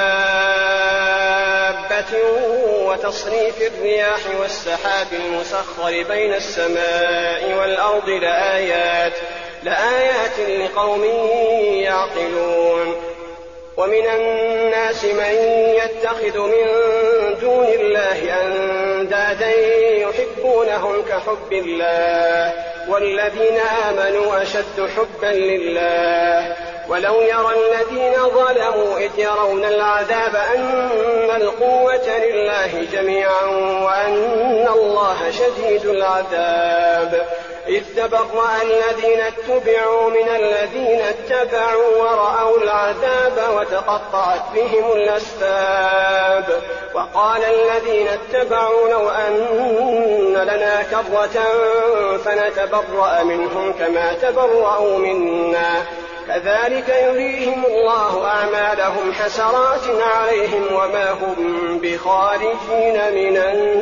دابة وتصريف الرياح والسحاب المسخر بين السماء والأرض لآيات لآيات لقوم يعقلون. ومن الناس من يتخذ من دون الله أندادا يحبونهم كحب الله والذين آمنوا أشد حبا لله ولو يرى الذين ظلموا إذ يرون العذاب أن القوة لله جميعا وأن الله شديد العذاب إذ تبرأ الذين اتبعوا من الذين اتبعوا ورأوا العذاب وتقطعت بهم الأسباب وقال الذين اتبعوا لو أن لنا كرة فنتبرأ منهم كما تبرأوا منا كذلك يريهم الله أعمالهم حسرات عليهم وما هم بخارجين من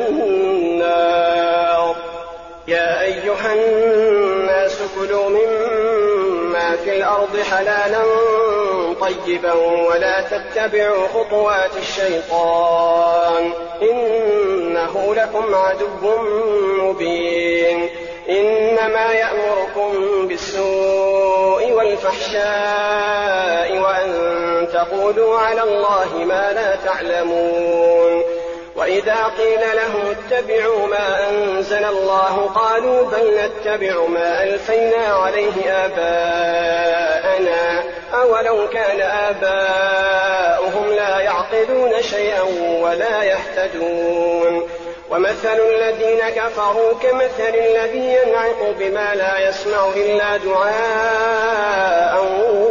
النار. يا أيها الناس كلوا مما في الأرض حلالا طيبا ولا تتبعوا خطوات الشيطان إنه لكم عدو مبين. إنما يأمركم بالسوء والفحشاء وأن تقولوا على الله ما لا تعلمون. وإذا قيل لهم اتبعوا ما أنزل الله قالوا بل نتبع ما ألفينا عليه آباءنا أولو كان آباؤهم لا يعقلون شيئا ولا يهتدون. ومثل الذين كفروا كمثل الذي ينعق بما لا يسمع إلا دعاء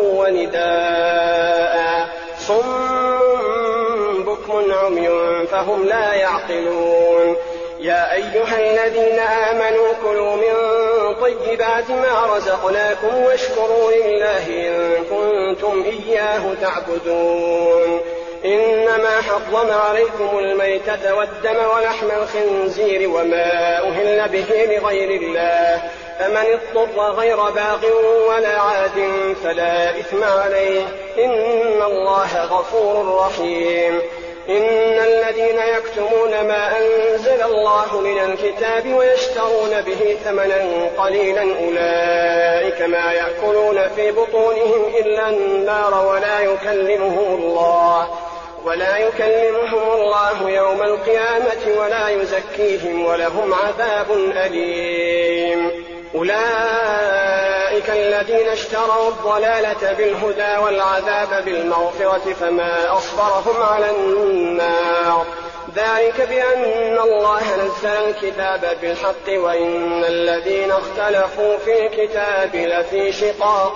ونداء صم بكم عمي فهم لا يعقلون. يا أيها الذين آمنوا كلوا من طيبات ما رزقناكم واشكروا لله إن كنتم إياه تعبدون. إنما حرم عليكم الميتة والدم ولحم الخنزير وما أهل به لغير الله فمن اضطر غير باغ ولا عاد فلا إثم عليه إن الله غفور رحيم. إن الذين يكتمون ما أنزل الله من الكتاب ويشترون به ثمنا قليلا أولئك ما يأكلون في بطونهم إلا النار ولا يكلمهم الله ولا يكلمهم الله يوم القيامة ولا يزكيهم ولهم عذاب أليم. أولئك الذين اشتروا الضلالة بالهدى والعذاب بالمغفرة فما أصبرهم على النار ذلك بأن الله نزل الكتاب بالحق وإن الذين اختلفوا في الكتاب لفي شقاق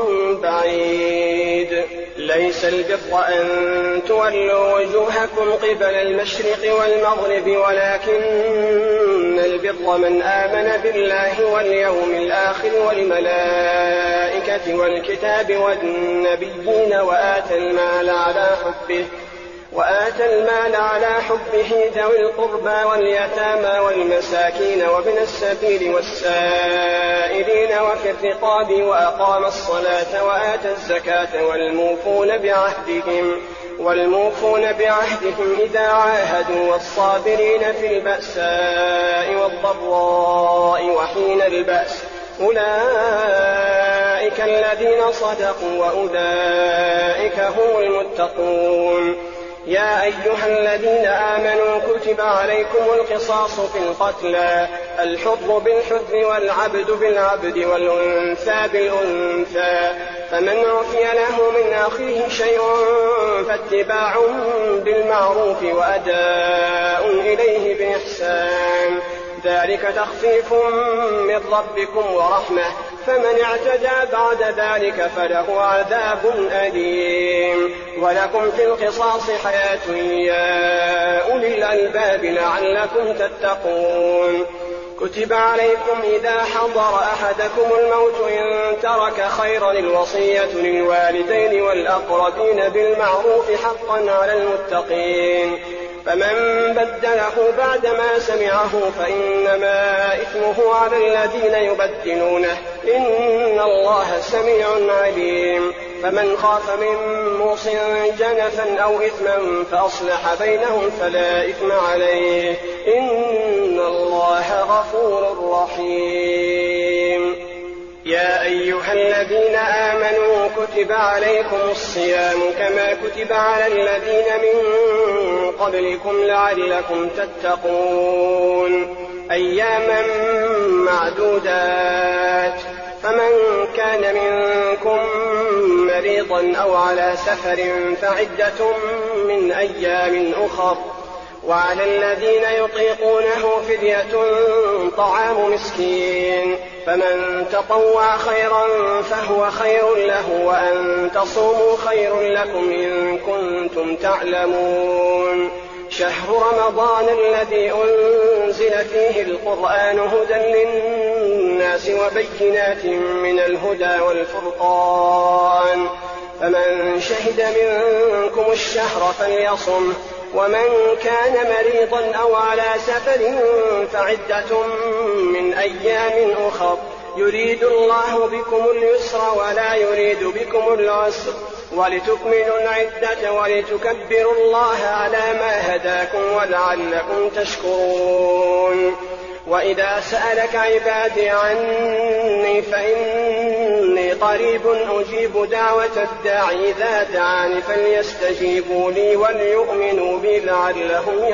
بعيد. ليس البر أن تولوا وجوهكم قبل المشرق والمغرب ولكن البر من آمن بالله واليوم الآخر والملائكة والكتاب والنبيين وآتى المال على حبه وآتى المال على حبه ذوي القربى واليتامى والمساكين وابن السبيل والسائلين وفي الرقاب وأقام الصلاة وآتى الزكاة والموفون بعهدهم والموفون بعهدهم إذا عاهدوا والصابرين في البأساء والضراء وحين البأس أولئك الذين صدقوا وأولئك هم المتقون. يا أيها الذين آمنوا كتب عليكم القصاص في القتلى الحر بالحر والعبد بالعبد والأنثى بالأنثى فمن عفي له من أخيه شيء فاتباع بالمعروف وأداء إليه بإحسان ذلك تخفيف من ربكم ورحمة فمن اعتدى بعد ذلك فله عذاب أليم. ولكم في القصاص حياة يا أولي الألباب لعلكم تتقون. كتب عليكم إذا حضر أحدكم الموت إن ترك خيرا الوصية للوالدين والأقربين بالمعروف حقا على المتقين فمن بدله بعدما سمعه فإنما إثمه على الذين يبدلونه إن الله سميع عليم. فمن خاف من موص جنفا أو إثما فأصلح بينهم فلا إثم عليه إن الله غفور رحيم. يا أيها الذين آمنوا كتب عليكم الصيام كما كتب على الذين من قبلكم لعلكم تتقون أياما معدودات فمن كان منكم مريضا أو على سفر فعدة من أيام أخر وعلى الذين يطيقونه فدية طعام مسكين فمن تطوع خيرا فهو خير له وأن تصوموا خير لكم إن كنتم تعلمون. شهر رمضان الذي أنزل فيه القرآن هدى للناس وبينات من الهدى والفرقان فمن شهد منكم الشهر فليصم ومن كان مريضا أو على سفر فعدة من أيام أخر يريد الله بكم اليسر ولا يريد بكم العسر ولتكملوا العدة ولتكبروا الله على ما هداكم ولعلكم تشكرون. وإذا سألك عبادي عني فإني قريب أجيب دعوة الداعي إذا دعاني فليستجيبوا لي وليؤمنوا بي لعلهم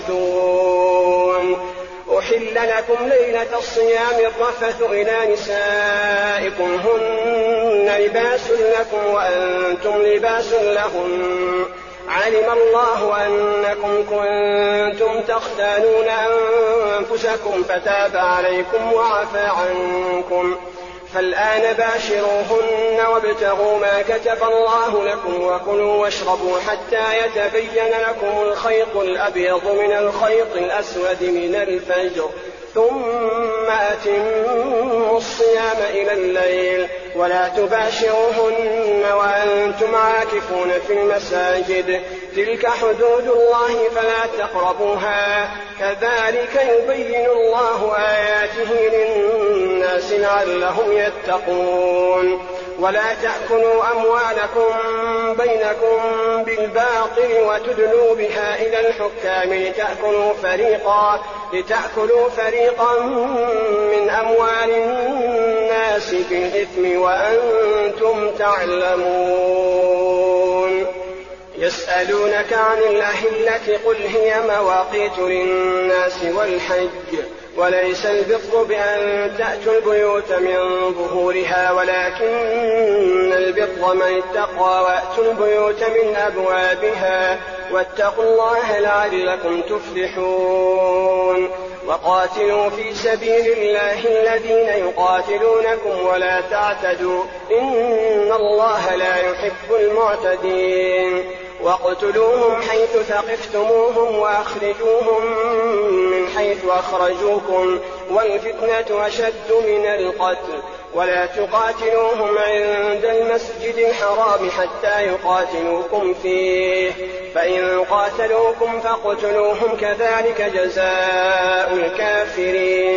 يرشدون. أحل لكم ليلة الصيام الرفث إلى نسائكم هن لباس لكم وأنتم لباس لهن علم الله أنكم كنتم تختانون أنفسكم فتاب عليكم وعفى عنكم فالآن باشروهن وابتغوا ما كتب الله لكم وكلوا واشربوا حتى يتبين لكم الخيط الأبيض من الخيط الأسود من الفجر ثم أتموا الصيام إلى الليل ولا تباشروهن وأنتم عاكفون في المساجد تلك حدود الله فلا تقربوها كذلك يبين الله آياته للناس لعلهم يتقون. ولا تأكلوا أموالكم بينكم بالباطل وتدلوا بها إلى الحكام لتأكلوا فريقا, لتأكلوا فريقا من أموال الناس بالإثم وأنتم تعلمون. يسألونك عن الأهلة قل هي مواقيت للناس والحج وليس البر بأن تأتوا البيوت من ظهورها ولكن البر من اتقى وأتوا البيوت من أبوابها واتقوا الله لعلكم تفلحون. وقاتلوا في سبيل الله الذين يقاتلونكم ولا تعتدوا إن الله لا يحب المعتدين. واقتلوهم حيث ثقفتموهم وأخرجوهم من حيث أخرجوكم والفتنة أشد من القتل ولا تقاتلوهم عند المسجد الحرام حتى يقاتلوكم فيه فإن قاتلوكم فاقتلوهم كذلك جزاء الكافرين.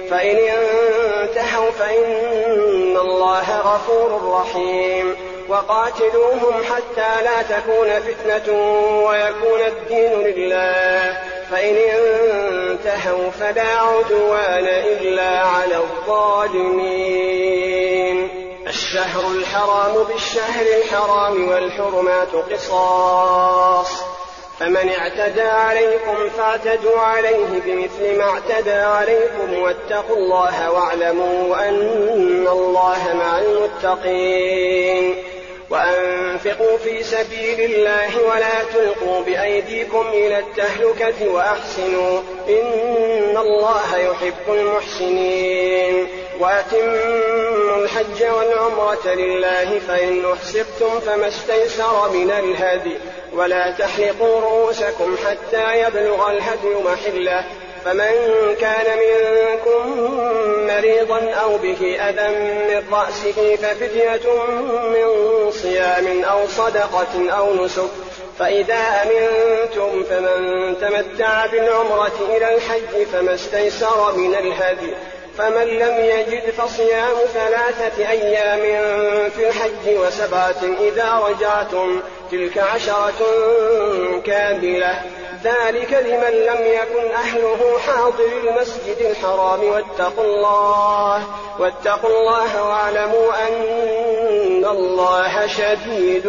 فإن انتهوا فإن الله غفور رحيم وقاتلوهم حتى لا تكون فتنة ويكون الدين لله فإن انتهوا فلا عدوان إلا على الظالمين. الشهر الحرام بالشهر الحرام والحرمات قصاص فمن اعتدى عليكم فاعتدوا عليه بمثل ما اعتدى عليكم واتقوا الله واعلموا أن الله مع المتقين. وأنفقوا في سبيل الله ولا تلقوا بأيديكم إلى التهلكة وأحسنوا إن الله يحب المحسنين. وأتموا الحج والعمرة لله فإن أحصرتم فما استيسر من الهدي ولا تحلقوا رؤوسكم حتى يبلغ الهدي محله فمن كان منكم مريضا أو به أذى من رأسه ففدية من صيام أو صدقة أو نسك فإذا أمنتم فمن تمتع بالعمرة إلى الحج فما استيسر من الهدي فمن لم يجد فصيام ثلاثة أيام في الحج وسبعة إذا رجعتم تلك عشرة كاملة ذلك لمن لم يكن أهله حاضر المسجد الحرام واتقوا الله واتقوا الله واعلموا أن الله شديد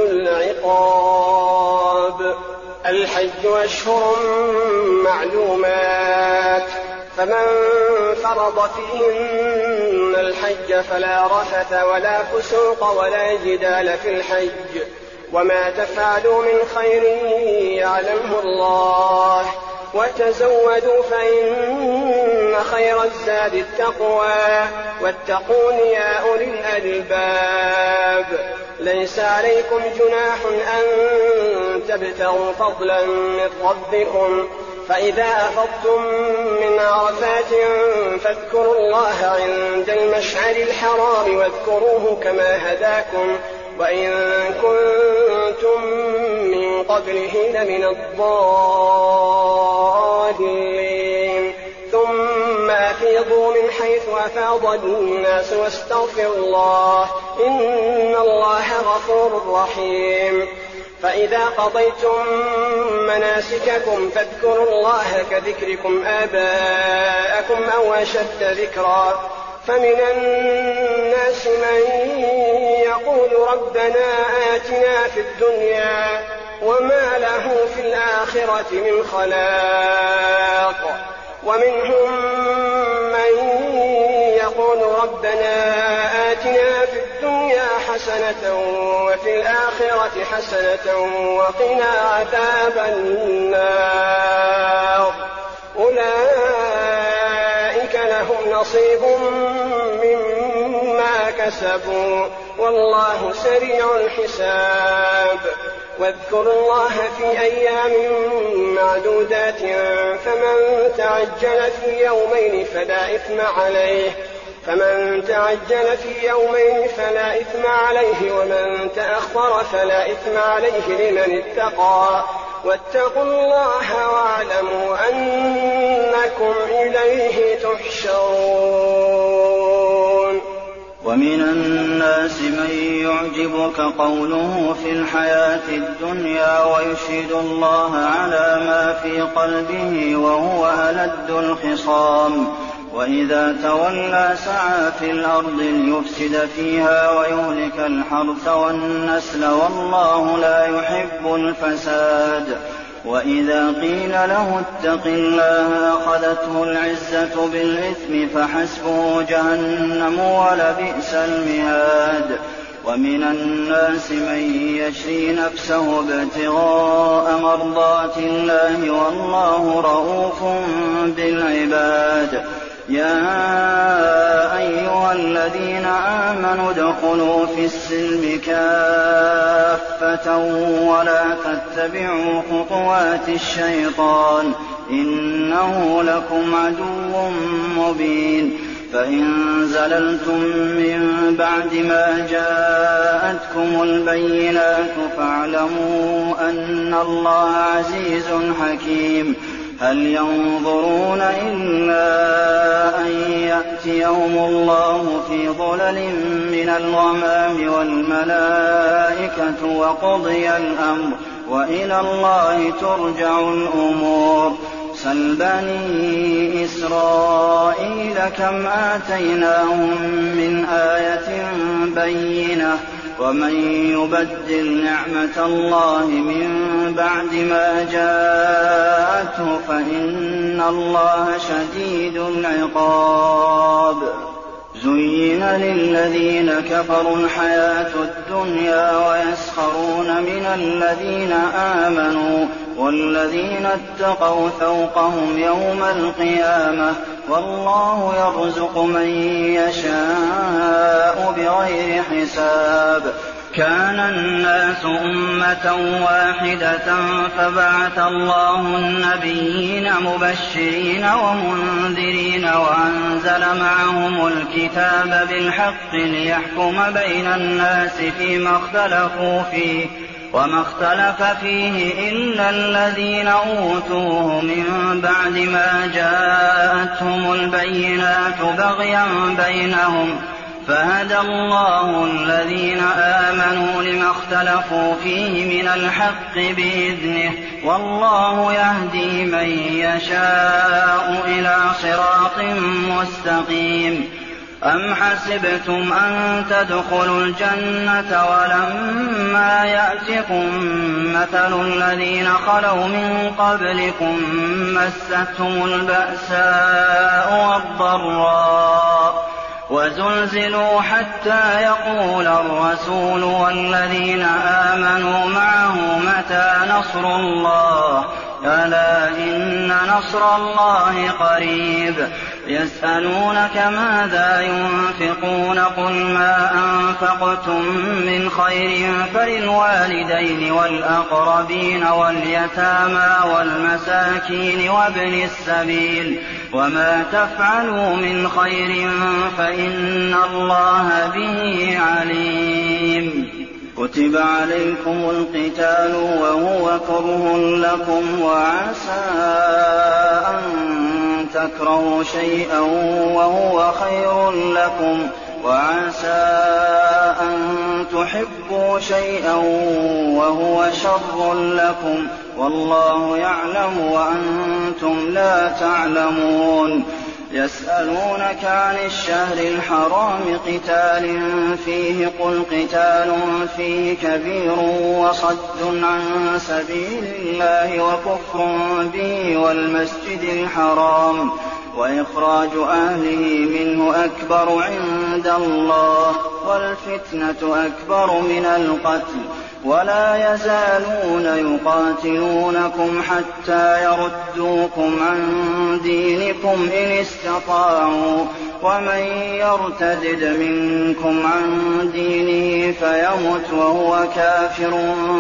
العقاب. الحج أشهر معلومات فمن فرض فيهن الحج فلا رفث ولا فسوق ولا جدال في الحج وما تفعلوا من خير يعلمه الله وتزودوا فإن خير الزاد التقوى واتقون يا أولي الألباب. ليس عليكم جناح أن تبتغوا فضلا من ربكم فإذا أفضتم من عرفات فاذكروا الله عند المشعر الحرام واذكروه كما هداكم وإن كنتم من قبله لمن الضالين ثم أفيضوا من حيث أفاض الناس واستغفروا الله إن الله غفور رحيم. فإذا قضيتم مناسككم فاذكروا الله كذكركم آباءكم أو أشد ذكرا فمن الناس من يقول ربنا آتنا في الدنيا وما له في الآخرة من خلاق ومنهم من يقول ربنا آتنا في الدنيا حسنة وفي الآخرة حسنة وقنا عذاب النار أولئك لهم نصيب مما كسبوا والله سريع الحساب. واذكروا الله في أيام معدودات فمن تعجل في يومين فلا إثم عليه فمن تعجل في يومين فلا إثم عليه ومن تأخر فلا إثم عليه لمن اتقى واتقوا الله واعلموا أنكم إليه تحشرون. ومن الناس من يعجبك قوله في الحياة الدنيا ويشهد الله على ما في قلبه وهو ألد الخصام وإذا تولى سعى في الأرض ليفسد فيها ويهلك الحرث والنسل والله لا يحب الفساد. وإذا قيل له اتق الله أخذته العزة بالإثم فحسبه جهنم ولبئس المهاد. ومن الناس من يشري نفسه ابتغاء مرضات الله والله رءوف بالعباد. يا أيها الذين آمنوا ادخلوا في السلم كافة ولا تتبعوا خطوات الشيطان إنه لكم عدو مبين. فإن زللتم من بعد ما جاءتكم البينات فاعلموا أن الله عزيز حكيم. هل ينظرون إلا أن يأتيهم الله في ظلل من الغمام والملائكة وقضي الأمر وإلى الله ترجع الأمور. سل بني إسرائيل كم آتيناهم من آية بينة ومن يبدل نعمة الله من بعد ما جاءته فإن الله شديد العقاب. زين للذين كفروا الحياة الدنيا ويسخرون من الذين آمنوا والذين اتقوا فوقهم يوم القيامة والله يرزق من يشاء بغير حساب. كان الناس أمة واحدة فبعث الله النبيين مبشرين ومنذرين وأنزل معهم الكتاب بالحق ليحكم بين الناس فيما اختلفوا فيه وما اختلف فيه إلا الذين أوتوه من بعد ما جاءتهم البينات بغيا بينهم فهدى الله الذين آمنوا لما اختلفوا فيه من الحق بإذنه والله يهدي من يشاء إلى صراط مستقيم. أم حسبتم أن تدخلوا الجنة ولما يأتكم مثل الذين خلوا من قبلكم مستهم البأساء والضراء وزلزلوا حتى يقول الرسول والذين آمنوا معه متى نصر الله ألا إن نصر الله قريب. يسألونك ماذا ينفقون قل ما أنفقتم من خير فللوالدين والأقربين واليتامى والمساكين وابن السبيل وما تفعلوا من خير فإن الله به عليم. كتب عليكم القتال وهو كره لكم وعسى أن تكرهوا شيئا وهو خير لكم وعسى أن تحبوا شيئا وهو شر لكم والله يعلم وأنتم لا تعلمون. يسألونك عن الشهر الحرام قتال فيه قل قتال فيه كبير وصد عن سبيل الله وكفر به والمسجد الحرام وإخراج أهله منه أكبر عند الله والفتنة أكبر من القتل ولا يزالون يقاتلونكم حتى يردوكم عن دينكم إن استطاعوا ومن يرتدد منكم عن دينه فيمت وهو كافر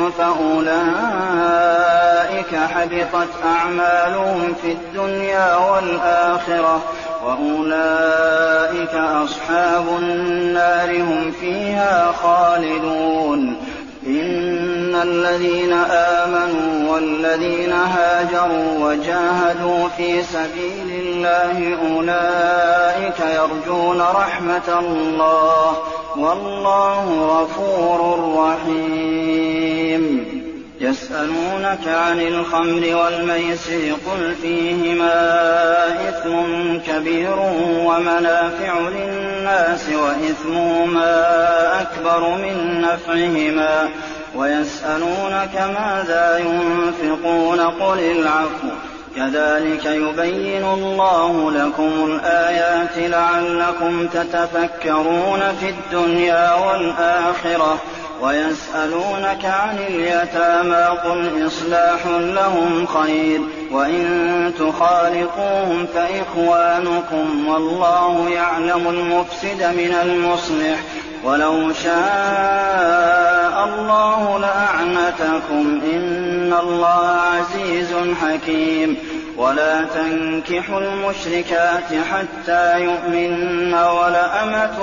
فأولئك حبطت أعمالهم في الدنيا والآخرة وأولئك أصحاب النار هم فيها خالدون. إن الذين آمنوا والذين هاجروا وجاهدوا في سبيل الله أولئك يرجون رحمة الله والله غفور رحيم. يسألونك عن الخمر والميسر قل فيهما إثم كبير ومنافع للناس وإثمهما أكبر من نفعهما ويسألونك ماذا ينفقون قل العفو كذلك يبين الله لكم الآيات لعلكم تتفكرون في الدنيا والآخرة. ويسألونك عن اليتامى قل إصلاح لهم خير وإن تخالطوهم فإخوانكم والله يعلم المفسد من المصلح ولو شاء الله لأعنتكم إن الله عزيز حكيم. ولا تنكحوا المشركات حتى يؤمنن ولأمة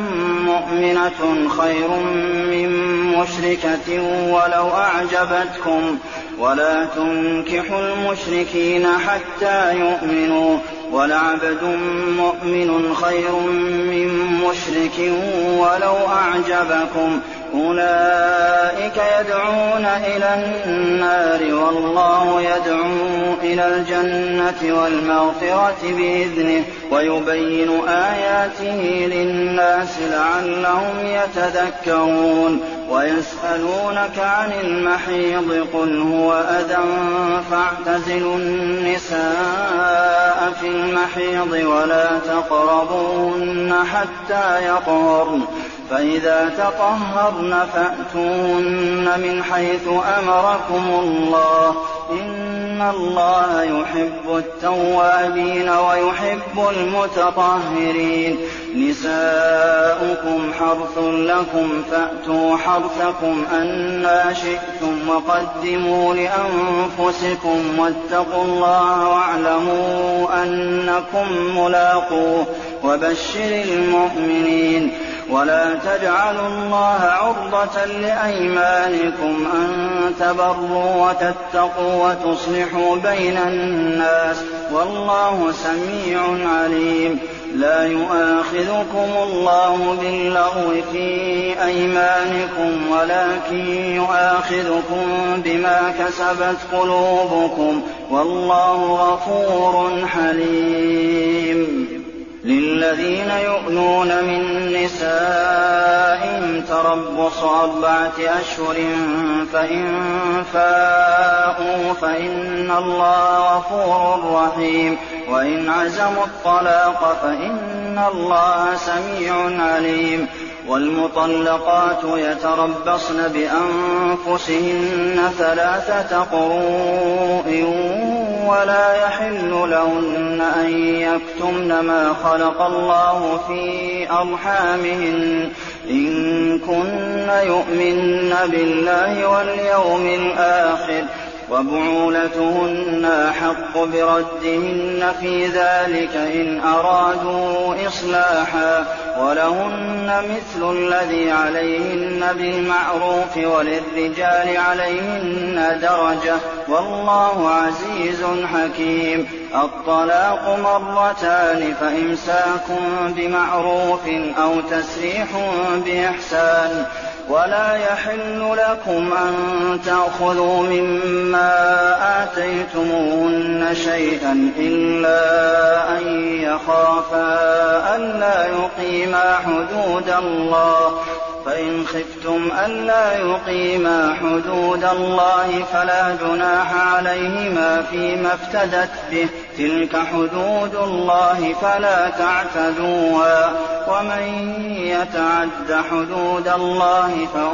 مؤمنة خير من مشركة ولو أعجبتكم ولا تنكحوا المشركين حتى يؤمنوا ولعبد مؤمن خير من مشرك ولو أعجبكم أولئك يدعون إلى النار والله يدعو إلى الجنة والمغفرة بإذنه ويبين آياته للناس لعلهم يتذكرون ويسألونك عن المحيض قل هو أذى فاعتزلوا النساء في المحيض ولا تقربوهن حتى يطهرن فإذا تطهرن فأتوهن من حيث أمركم الله إن الله يحب التوابين ويحب المتطهرين نساؤكم حرث لكم فأتوا حرثكم أنى شئتم وقدموا لأنفسكم واتقوا الله واعلموا أنكم ملاقوه وبشر المؤمنين ولا تجعلوا الله عرضة لأيمانكم أن تبروا وتتقوا وتصلحوا بين الناس والله سميع عليم لا يؤاخذكم الله باللغو في أيمانكم ولكن يؤاخذكم بما كسبت قلوبكم والله غفور حليم للذين يؤلون من نسائهم تربص أربعة أشهر فإن فاءوا فإن الله غفور رحيم وإن عزموا الطلاق فإن الله سميع عليم والمطلقات يتربصن بأنفسهن ثلاثة قروء ولا يحل لهن أن يكتمن ما خلق الله في أرحامهن إن كن يؤمن بالله واليوم الآخر وبعولتهن أحق بردهن في ذلك إن أرادوا إصلاحا ولهن مثل الذي عليهن بالمعروف وللرجال عليهن درجة والله عزيز حكيم الطلاق مرتان فإمساك بمعروف أو تسريح بإحسان ولا يحل لكم أن تأخذوا مما آتيتموهن شيئا إلا أن يخافا ألا يقيما حدود الله فإن خفتم ألا يقيما حدود الله فلا جناح عليهما فيما افتدت به تلك حدود الله فلا تعتدوها ومن يتعد حدود الله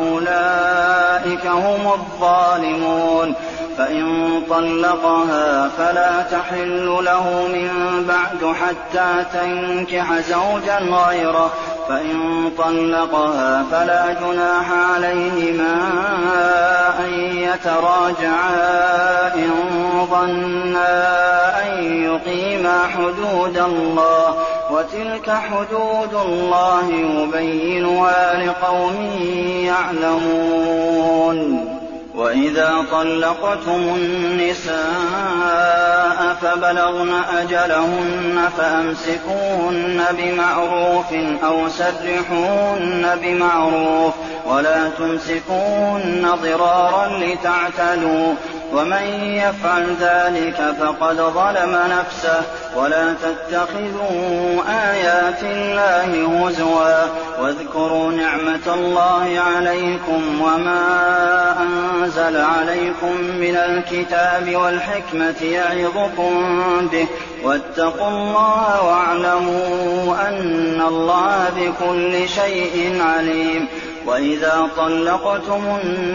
فأولئك هم الظالمون فإن طلقها فلا تحل له من بعد حتى تنكح زوجا غيره فإن طلقها فلا جناح عليهما أن يتراجعا إن ظنا أن يقيما حدود الله وتلك حدود الله يبينها لقوم يعلمون وإذا طلقتم النساء فبلغن أجلهن فأمسكوهن بمعروف أو سرحوهن بمعروف ولا تمسكوهن ضرارا لتعتدوا ومن يفعل ذلك فقد ظلم نفسه ولا تتخذوا آيات الله هزوا واذكروا نعمة الله عليكم وما أنزل عليكم من الكتاب والحكمة يعظكم به واتقوا الله واعلموا أن الله بكل شيء عليم وإذا طلقتم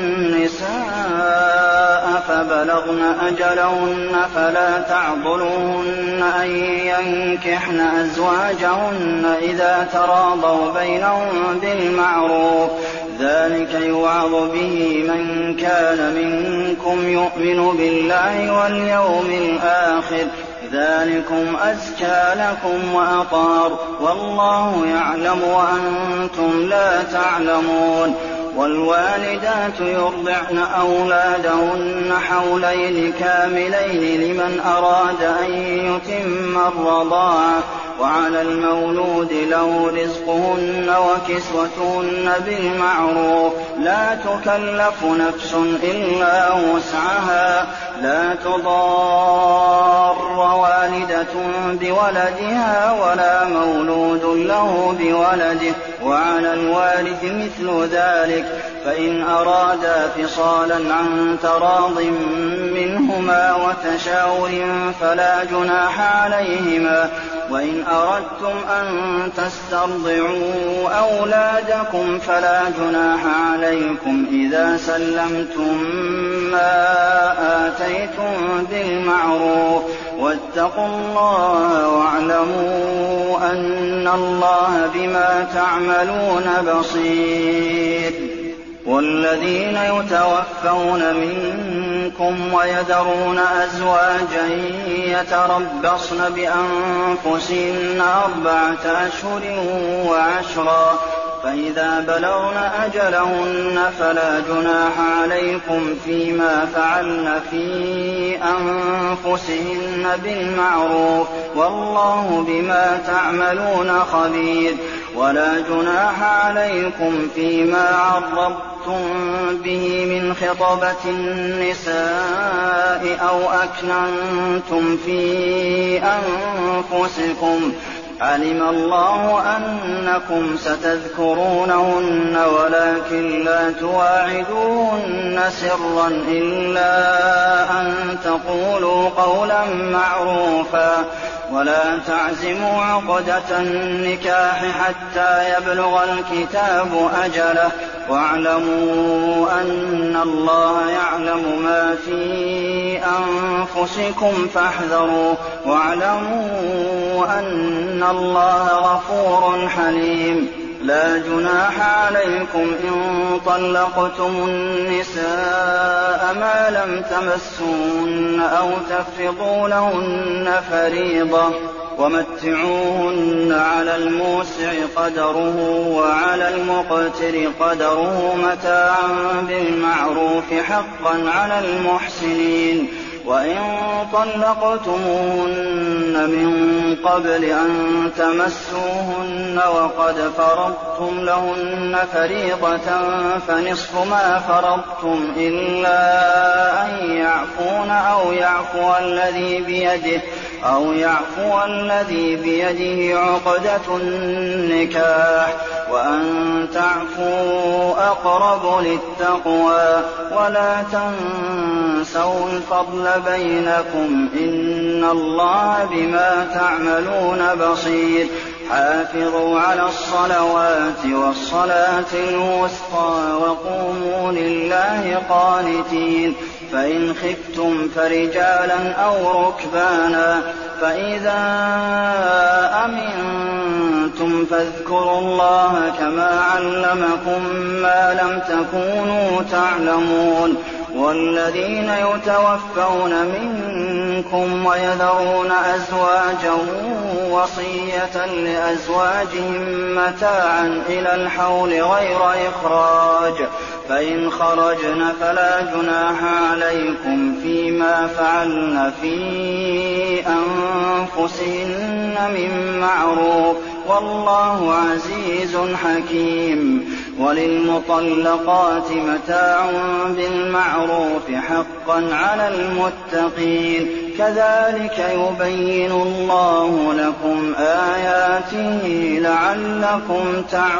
النساء فبلغن أجلهن فلا تعضلوهن أن ينكحن أزواجهن إذا تراضوا بينهم بالمعروف ذلك يوعظ به من كان منكم يؤمن بالله واليوم الآخر ذلكم أزكى لكم وأطهر والله يعلم وأنتم لا تعلمون والوالدات يرضعن أولادهن حولين كاملين لمن أراد أن يتم الرضاعة وعلى المولود له رزقهن وكسوتهن بالمعروف لا تكلف نفس إلا وسعها لا تضار والدة بولدها ولا مولود له بولده وعلى الوارث مثل ذلك فإن أرادا فصالا عن تراض منهما وتشاور فلا جناح عليهما وإن أردتم أن تسترضعوا أولادكم فلا جناح عليكم إذا سلمتم ما آتيتم بالمعروف واتقوا الله واعلموا أن الله بما تعملون بصير والذين يتوفون منكم ويذرون أزواجا يتربصن بأنفسهن أربعة أشهر وعشرا فإذا بلغن أجلهن فلا جناح عليكم فيما فعلن في أنفسهن بالمعروف والله بما تعملون خبير ولا جناح عليكم فيما عرضتم به من خطبة النساء أو أكننتم في أنفسكم علم الله أنكم ستذكرونهن ولكن لا تواعدوهن سرا إلا أن تقولوا قولا معروفا ولا تعزموا عقدة النكاح حتى يبلغ الكتاب أجله واعلموا أن الله يعلم ما في أنفسكم فاحذروا واعلموا أن الله غفور حليم لا جناح عليكم إن طلقتم النساء ما لم تمسوهن أو تفرضوا لهن فريضة ومتعوهن على الموسع قدره وعلى المقتر قدره متاعا بالمعروف حقا على المحسنين وإن طلقتموهن من قبل أن تمسوهن وقد فرضتم لهن فريضة فنصف ما فرضتم إلا أن يعفون أو يعفو الذي بيده أو يعفو الذي بيده عقدة النكاح وأن تعفوا أقرب للتقوى ولا تنسوا الفضل بينكم إن الله بما تعملون بصير حافظوا على الصلوات والصلاة الوسطى وقوموا لله قانتين فإن خفتم فرجالا أو ركبانا فإذا أمنتم فاذكروا الله كما علمكم ما لم تكونوا تعلمون والذين يتوفون منكم ويذرون أزواجا وصية لأزواجهم متاعا إلى الحول غير إخراج فإن خرجن فلا جناح عليكم فيما فعلن في أنفسهن من معروف والله عزيز حكيم وللمطلقات متاع بالمعروف حقا على المتقين كذلك يبين الله لكم آياته لعلكم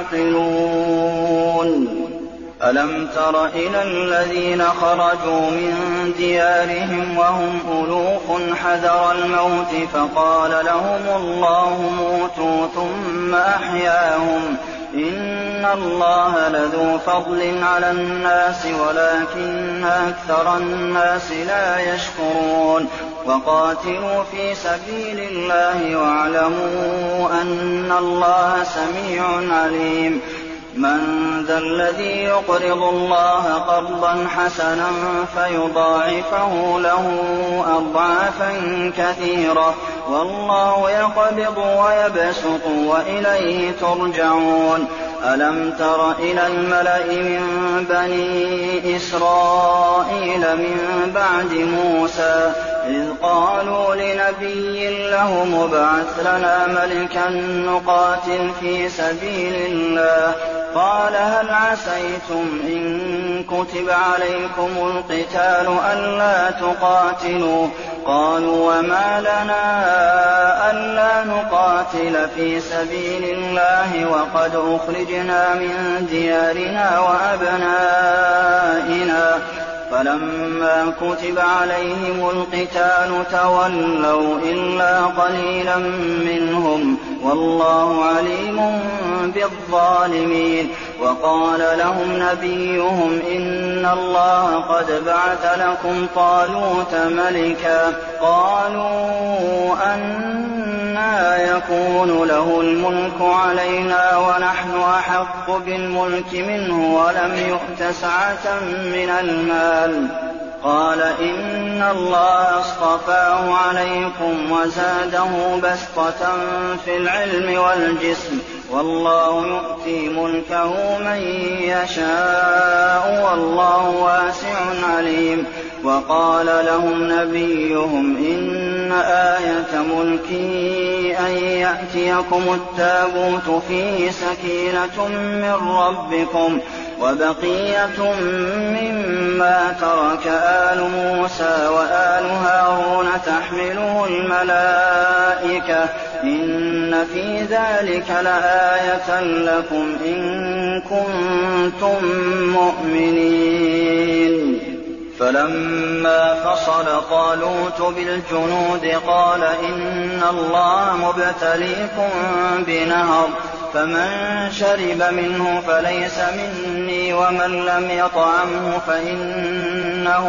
تعقلون ألم تر إلى الذين خرجوا من ديارهم وهم ألوف حذر الموت فقال لهم الله موتوا ثم أحياهم إن الله لذو فضل على الناس ولكن أكثر الناس لا يشكرون وقاتلوا في سبيل الله واعلموا أن الله سميع عليم من ذا الذي يقرض الله قرضا حسنا فيضاعفه له أضعافا كثيرة والله يقبض ويبسط وإليه ترجعون ألم تر إلى الملأ من بني إسرائيل من بعد موسى إذ قالوا لنبي له ابعث لنا ملكا نقاتل في سبيل الله قال هل عسيتم إن كتب عليكم القتال ألا تقاتلوا قالوا وما لنا ألا نقاتل في سبيل الله وقد أخرجنا من ديارنا وأبنائنا فلما كتب عليهم القتال تولوا إلا قليلا منهم والله عليم بالظالمين وقال لهم نبيهم إن الله قد بعث لكم طالوت ملكا قالوا أنى يكون له الملك علينا ونحن أحق بالملك منه ولم يؤت سعة من المال قال إن الله اصطفاه عليكم وزاده بسطة في العلم والجسم والله يؤتي ملكه من يشاء والله واسع عليم وقال لهم نبيهم إن آية ملكي أن يأتيكم التابوت فيه سكينة من ربكم وبقية مما ترك آل موسى وآل هارون تحمله الملائكة إن في ذلك لآية لكم إن كنتم مؤمنين فلما فصل طالوت بالجنود قال إن الله مبتليكم بنهر فمن شرب منه فليس مني ومن لم يطعمه فإنه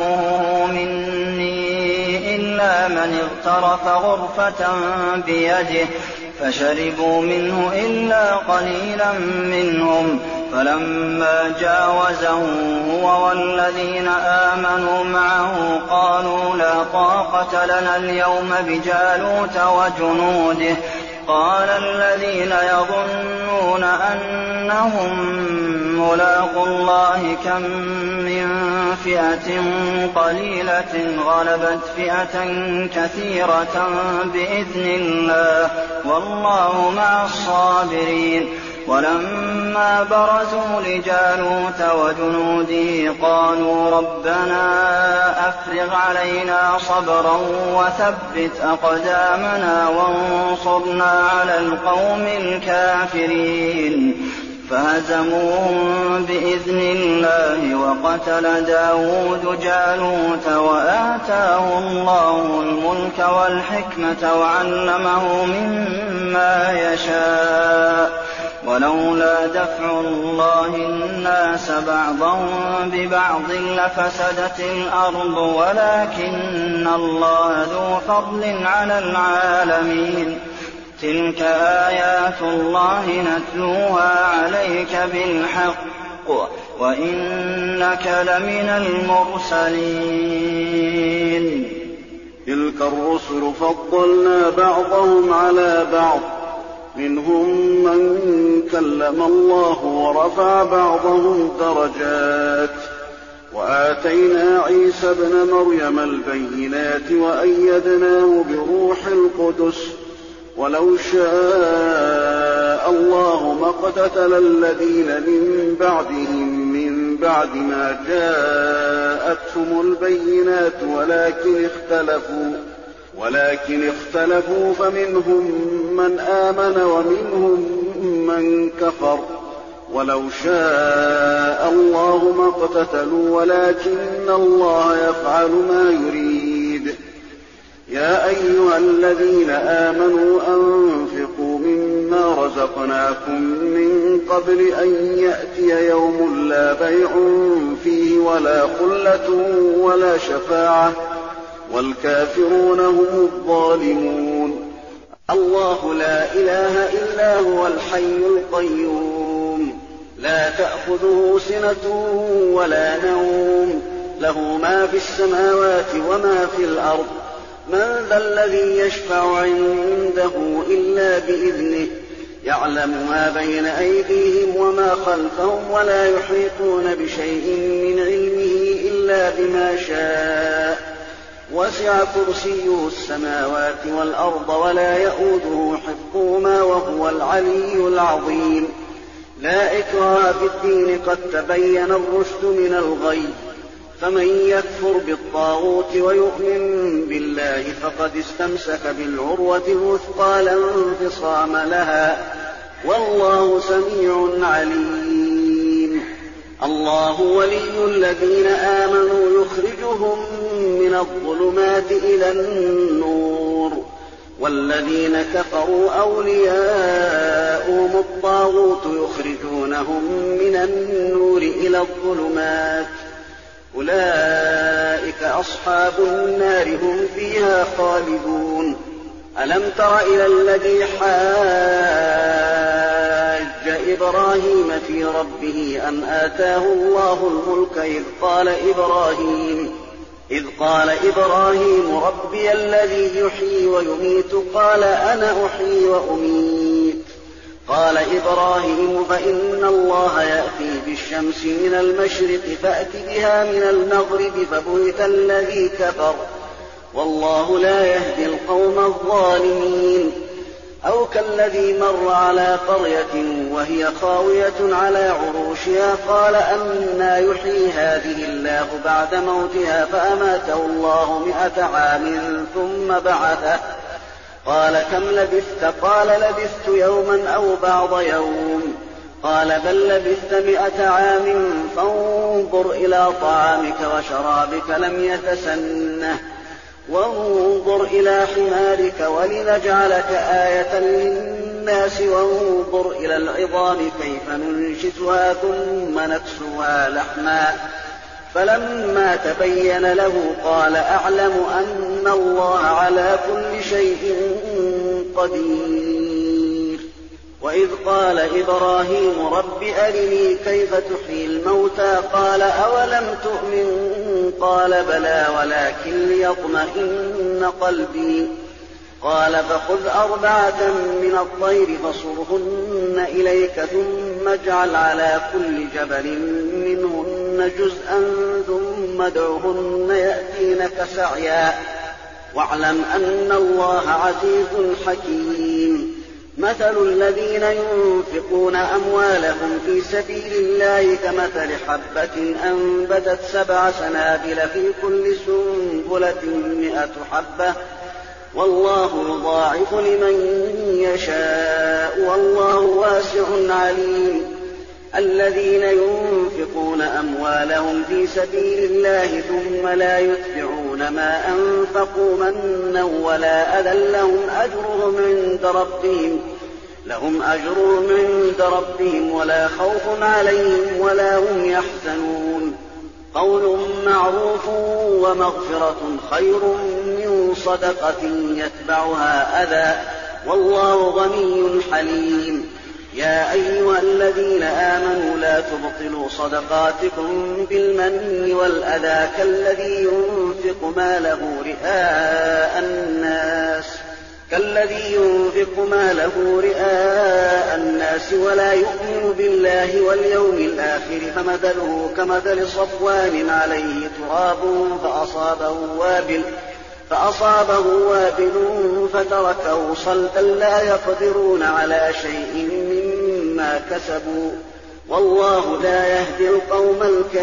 مني إلا من اغترف غرفة بيده فشربوا منه إلا قليلا منهم فلما جاوزه هو والذين آمنوا معه قالوا لا طاقة لنا اليوم بجالوت وجنوده قال الذين يظنون أنهم ملاقو الله كم من فئة قليلة غلبت فئة كثيرة بإذن الله والله مع الصابرين ولما برزوا لجالوت وجنوده قالوا ربنا أفرغ علينا صبرا وثبت أقدامنا وانصرنا على القوم الكافرين فهزموهم بإذن الله وقتل داود جالوت وآتاه الله الملك والحكمة وعلمه مما يشاء ولولا دفع الله الناس بعضهم ببعض لفسدت الأرض ولكن الله ذو فضل على العالمين تلك آيات الله نتلوها عليك بالحق وإنك لمن المرسلين تلك الرسل فضلنا بعضهم على بعض منهم من كلم الله ورفع بعضهم درجات وآتينا عيسى ابن مريم البينات وأيدناه بروح القدس ولو شاء الله ما اقتتل الذين من بعدهم من بعد ما جاءتهم البينات ولكن اختلفوا ولكن اختلفوا فمنهم من آمن ومنهم من كفر ولو شاء الله ما اقتتلوا ولكن الله يفعل ما يريد يا أيها الذين آمنوا أنفقوا مما رزقناكم من قبل أن يأتي يوم لا بيع فيه ولا خلة ولا شفاعة والكافرون هم الظالمون الله لا إله إلا هو الحي القيوم لا تأخذه سنة ولا نوم، له ما في السماوات وما في الأرض. من ذا الذي يشفع عنده إلا بإذنه، يعلم ما بين أيديهم وما خلفهم، ولا يحيطون بشيء من علمه إلا بما شاء. وسع كرسيه السماوات والأرض ولا يئوده حفظهما وهو العلي العظيم. لا إكراه في الدين، قد تبين الرشد من الغي، فمن يكفر بالطاغوت ويؤمن بالله فقد استمسك بالعروة الوثقى لا انفصام لها، والله سميع عليم. الله ولي الذين آمنوا يخرجهم من الظلمات إلى النور، والذين كفروا أولياؤهم الطاغوت يخرجونهم من النور إلى الظلمات، أولئك أصحاب النار هم فيها خالدون. ألم تر إلى الذي حاج إبراهيم في ربه أن آتاه الله الملك إذ قال إبراهيم إذ قال إبراهيم ربي الذي يحيي ويميت قال أنا أحيي وأميت. قال إبراهيم فإن الله يأتي بالشمس من المشرق فأت بها من المغرب فبهت الذي كفر، والله لا يهدي القوم الظالمين. أو كالذي مر على قرية وهي خاوية على عروشها قال أنى يحيي هذه الله بعد موتها، فأماته الله مئة عام ثم بعثه، قال كم لبثت؟ قال لبثت يوما أو بعض يوم، قال بل لبثت مئة عام فانظر إلى طعامك وشرابك لم يتسنه، وانظر إلى حمارك ولنجعلك آية للناس، وانظر إلى العظام كيف ننشزها ثم نكسوها لحما، فلما تبين له قال أعلم أن الله على كل شيء قدير. وإذ قال إبراهيم رب أرني كيف تحيي الموتى قال أولم تؤمن قال بلى ولكن ليطمئن قلبي، قال فخذ أربعة من الطير فصرهن إليك ثم اجعل على كل جبل منهن جزءا ثم ادعهن يأتينك سعيا، واعلم أن الله عزيز حكيم. مثل الذين ينفقون أموالهم في سبيل الله كمثل حبة أنبتت سبع سنابل في كل سنبلة مئة حبة، والله يضاعف لمن يشاء والله واسع عليم. الذين ينفقون أموالهم في سبيل الله ثم لا يتبعون ما أنفقوا منا ولا أذى لهم أجرهم عند ربهم لهم أجرهم عند ربهم ولا خوف عليهم ولا هم يحزنون. قول معروف ومغفرة خير من صدقة يتبعها أذى، والله غني حليم. يا أيها الذين آمنوا لا تبطلوا صدقاتكم بالمن والأذى كالذي ينفق ماله رئاء الناس كالذي ينفق ماله رئاء الناس ولا يؤمن بالله واليوم الآخر، فمثله كمثل صفوان عليه تراب فأصابه وابل فأصابه وابل فتركه صلدا لا يقدرون على شيء مما كسبوا، والله لا يهدي القوم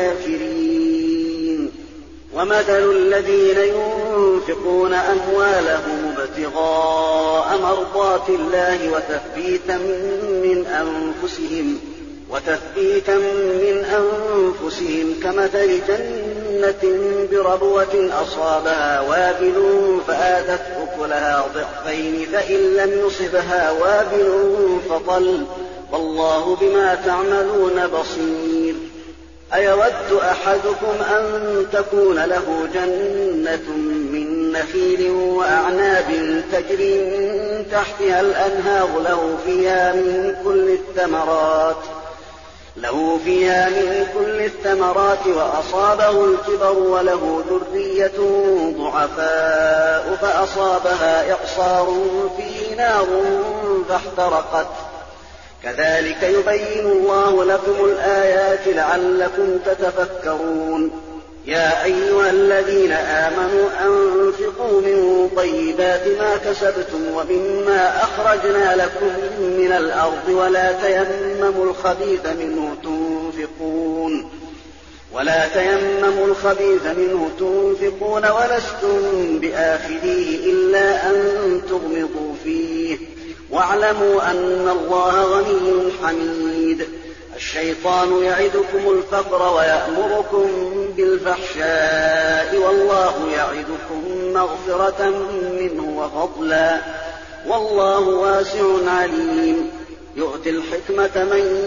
الكافرين. ومثل الذين ينفقون أموالهم ابتغاء مرضات الله وتثبيتا من أنفسهم وتثبيتا من أنفسهم كمثل جنة بربوة أصابها وابل فآتت أكلها ضعفين فإن لم يصبها وابل فطل، والله بما تعملون بصير. أيود أحدكم أن تكون له جنة من نخيل وأعناب تجري من تحتها الأنهار له فيها من كل الثمرات له فيها من كل الثمرات وأصابه الكبر وله ذرية ضعفاء فأصابها إعصار فيه نار فاحترقت. كذلك يبين الله لكم الآيات لعلكم تتفكرون. يا أيها الذين آمنوا أنفقوا من طيبات ما كسبتم ومما أخرجنا لكم من الأرض ولا تيمموا الخبيث منه تنفقون ولا تيمموا الخبيث منه تنفقون ولستم بآخذيه إلا أن تغمضوا فيه واعلموا أن الله غني حميد. الشيطان يعدكم الفقر ويأمركم بالفحشاء والله يعدكم مغفرة منه وفضلا والله واسع عليم. يؤتي الحكمة من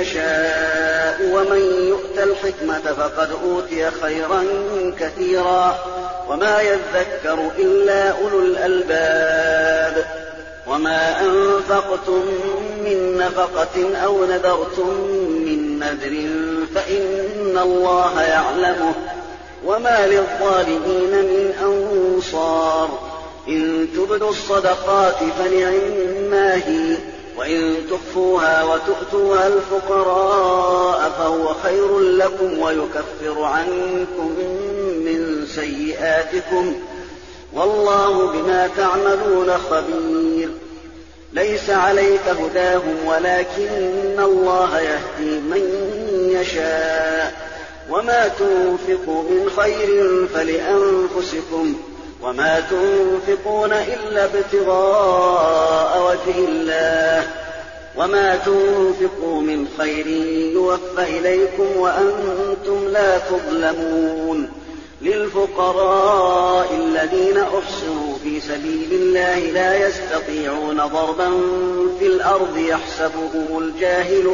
يشاء ومن يؤت الحكمة فقد أوتي خيرا كثيرا وما يذكر إلا أولو الألباب. وما أنفقتم من نفقة أو نذرتم من نذر فإن الله يعلمه وما للظالمين من أنصار. إن تبدوا الصدقات فنعما هي وإن تخفوها وتؤتوها الفقراء فهو خير لكم ويكفر عنكم من سيئاتكم والله بما تعملون خبير. ليس عليك هداهم ولكن الله يهدي من يشاء وما تنفقوا من خير فلأنفسكم وما تنفقون إلا ابتغاء وجه الله وما تنفقوا من خير يوفى إليكم وأنتم لا تظلمون. للفقراء الذين أحصروا في سبيل الله لا يستطيعون ضربا في الأرض يحسبهم الجاهل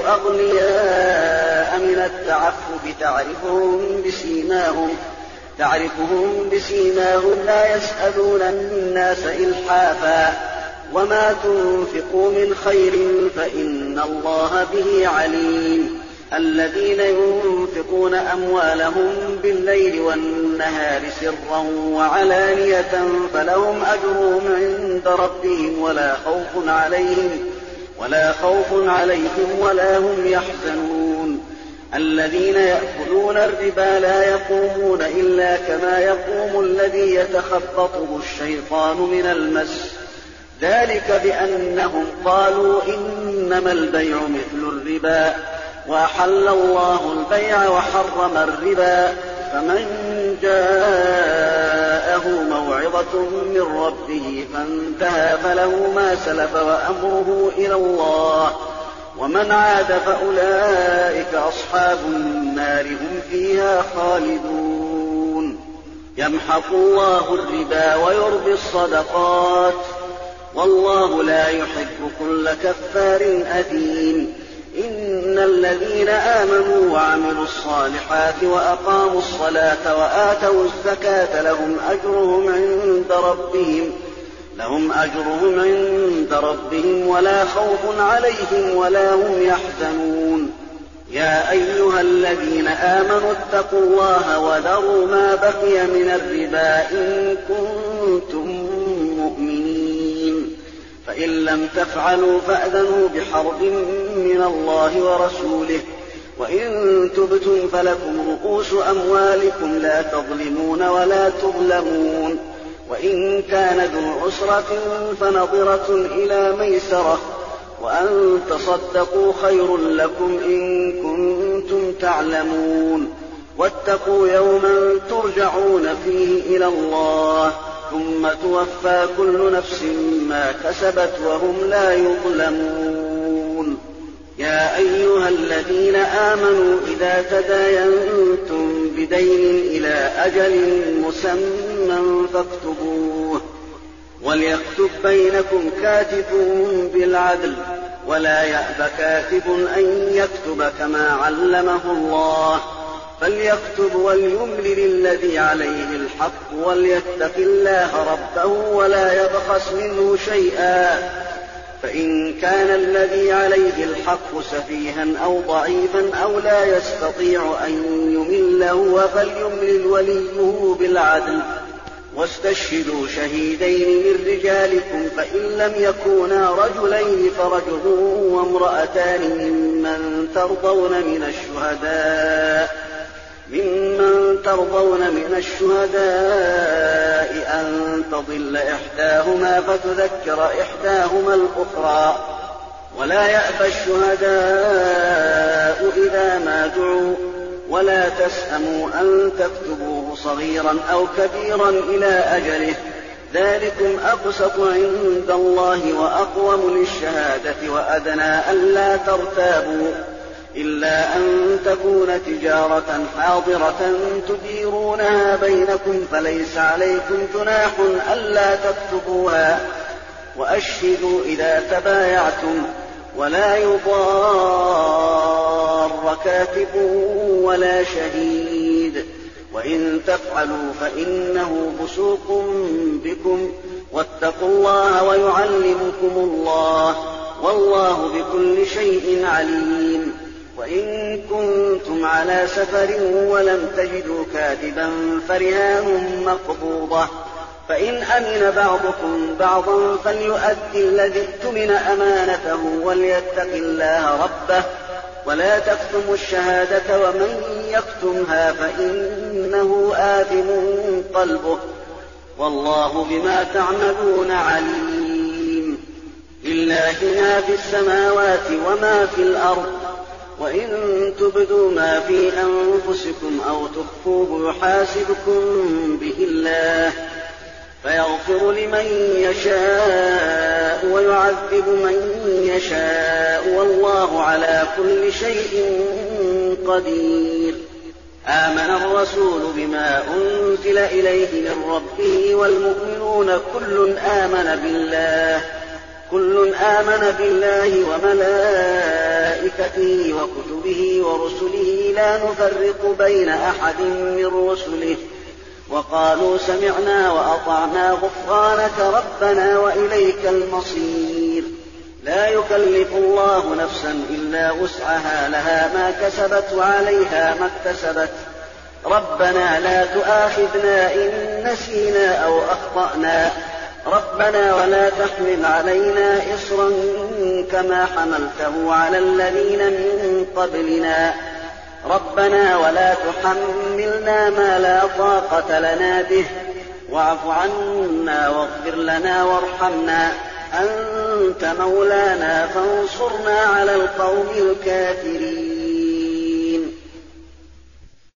أغنياء من التعفف تعرفهم بسيماهم تعرفهم بسيماهم لا يسألون الناس إلحافا وما تنفقوا من خير فإن الله به عليم. الذين ينفقون أموالهم بالليل والنهار سرا وعلانية فلهم أجرهم عند ربهم ولا خوف عليهم ولا خوف عليهم ولا هم يحزنون. الذين يأكلون الربا لا يقومون إلا كما يقوم الذي يتخبطه الشيطان من المس ذلك بأنهم قالوا إنما البيع مثل الربا وأحل الله البيع وحرم الربا. فمن جاءه موعظة من ربه فانتهى فله ما سلف وأمره إلى الله ومن عاد فأولئك أصحاب النار هم فيها خالدون. يمحق الله الربا ويربي الصدقات والله لا يحب كل كفار أثيم. إن الذين آمنوا وعملوا الصالحات وأقاموا الصلاة وآتوا الزكاة لهم أجرهم عند ربهم لهم أجرهم عند ربهم ولا خوف عليهم ولا هم يحزنون. يا أيها الذين آمنوا اتقوا الله وذروا ما بقي من الربا إن كنتم مؤمنين فإن لم تفعلوا فأذنوا بحرب من الله ورسوله وإن تبتم فلكم رؤوس أموالكم لا تظلمون ولا تظلمون. وإن كان ذو عسرة فنظرة إلى ميسرة وأن تصدقوا خير لكم إن كنتم تعلمون. واتقوا يوما ترجعون فيه إلى الله ثم توفى كل نفس ما كسبت وهم لا يظلمون. يا أيها الذين آمنوا إذا تداينتم بدين إلى أجل مسمى فاكتبوه وليكتب بينكم كاتب بالعدل ولا يأب كاتب أن يكتب كما علمه الله فليكتب وليملل الذي عليه الحق وليتق الله ربه ولا يبخس منه شيئا فإن كان الذي عليه الحق سفيها أو ضعيفا أو لا يستطيع أن يمل هو فليملل وليه بالعدل واستشهدوا شهيدين من رجالكم فإن لم يكونا رجلين فرجل وامرأتان ممن ترضون من الشهداء ممن ترضون من الشهداء أن تضل إحداهما فتذكر إحداهما الأخرى ولا يأبى الشهداء إذا ما دعوا ولا تسأموا أن تكتبوه صغيرا أو كبيرا إلى أجله ذلكم أقسط عند الله وأقوم للشهادة وأدنى ألا ترتابوا إلا أن تكون تجارة حاضرة تديرونها بينكم فليس عليكم جناح ألا تكتبوها وأشهدوا إذا تبايعتم ولا يضار كاتب ولا شهيد وإن تفعلوا فإنه فسوق بكم واتقوا الله ويعلمكم الله والله بكل شيء عليم وإن كنتم على سفر ولم تجدوا كاتبا فرهان مقبوضة فإن أمن بعضكم بعضا فليؤدي الذي اؤتمن أمانته وليتق الله ربه ولا تكتموا الشهادة ومن يكتمها فإنه آثم قلبه والله بما تعملون عليم لله ما في السماوات وما في الأرض وإن تبدوا ما في أنفسكم أو تخفوه يحاسبكم به الله فيغفر لمن يشاء ويعذب من يشاء والله على كل شيء قدير آمن الرسول بما أنزل إليه من ربه والمؤمنون كل آمن بالله كل آمن بالله وملائكته وكتبه ورسله لا نفرق بين أحد من رسله وقالوا سمعنا وأطعنا غفرانك ربنا وإليك المصير لا يكلف الله نفسا إلا وسعها لها ما كسبت وعليها ما اكتسبت ربنا لا تؤاخذنا إن نسينا أو أخطأنا ربنا ولا تحمل علينا إصرا كما حملته على الذين من قبلنا ربنا ولا تحملنا ما لا طاقة لنا به واعف عنا واغفر لنا وارحمنا أنت مولانا فانصرنا على القوم الكافرين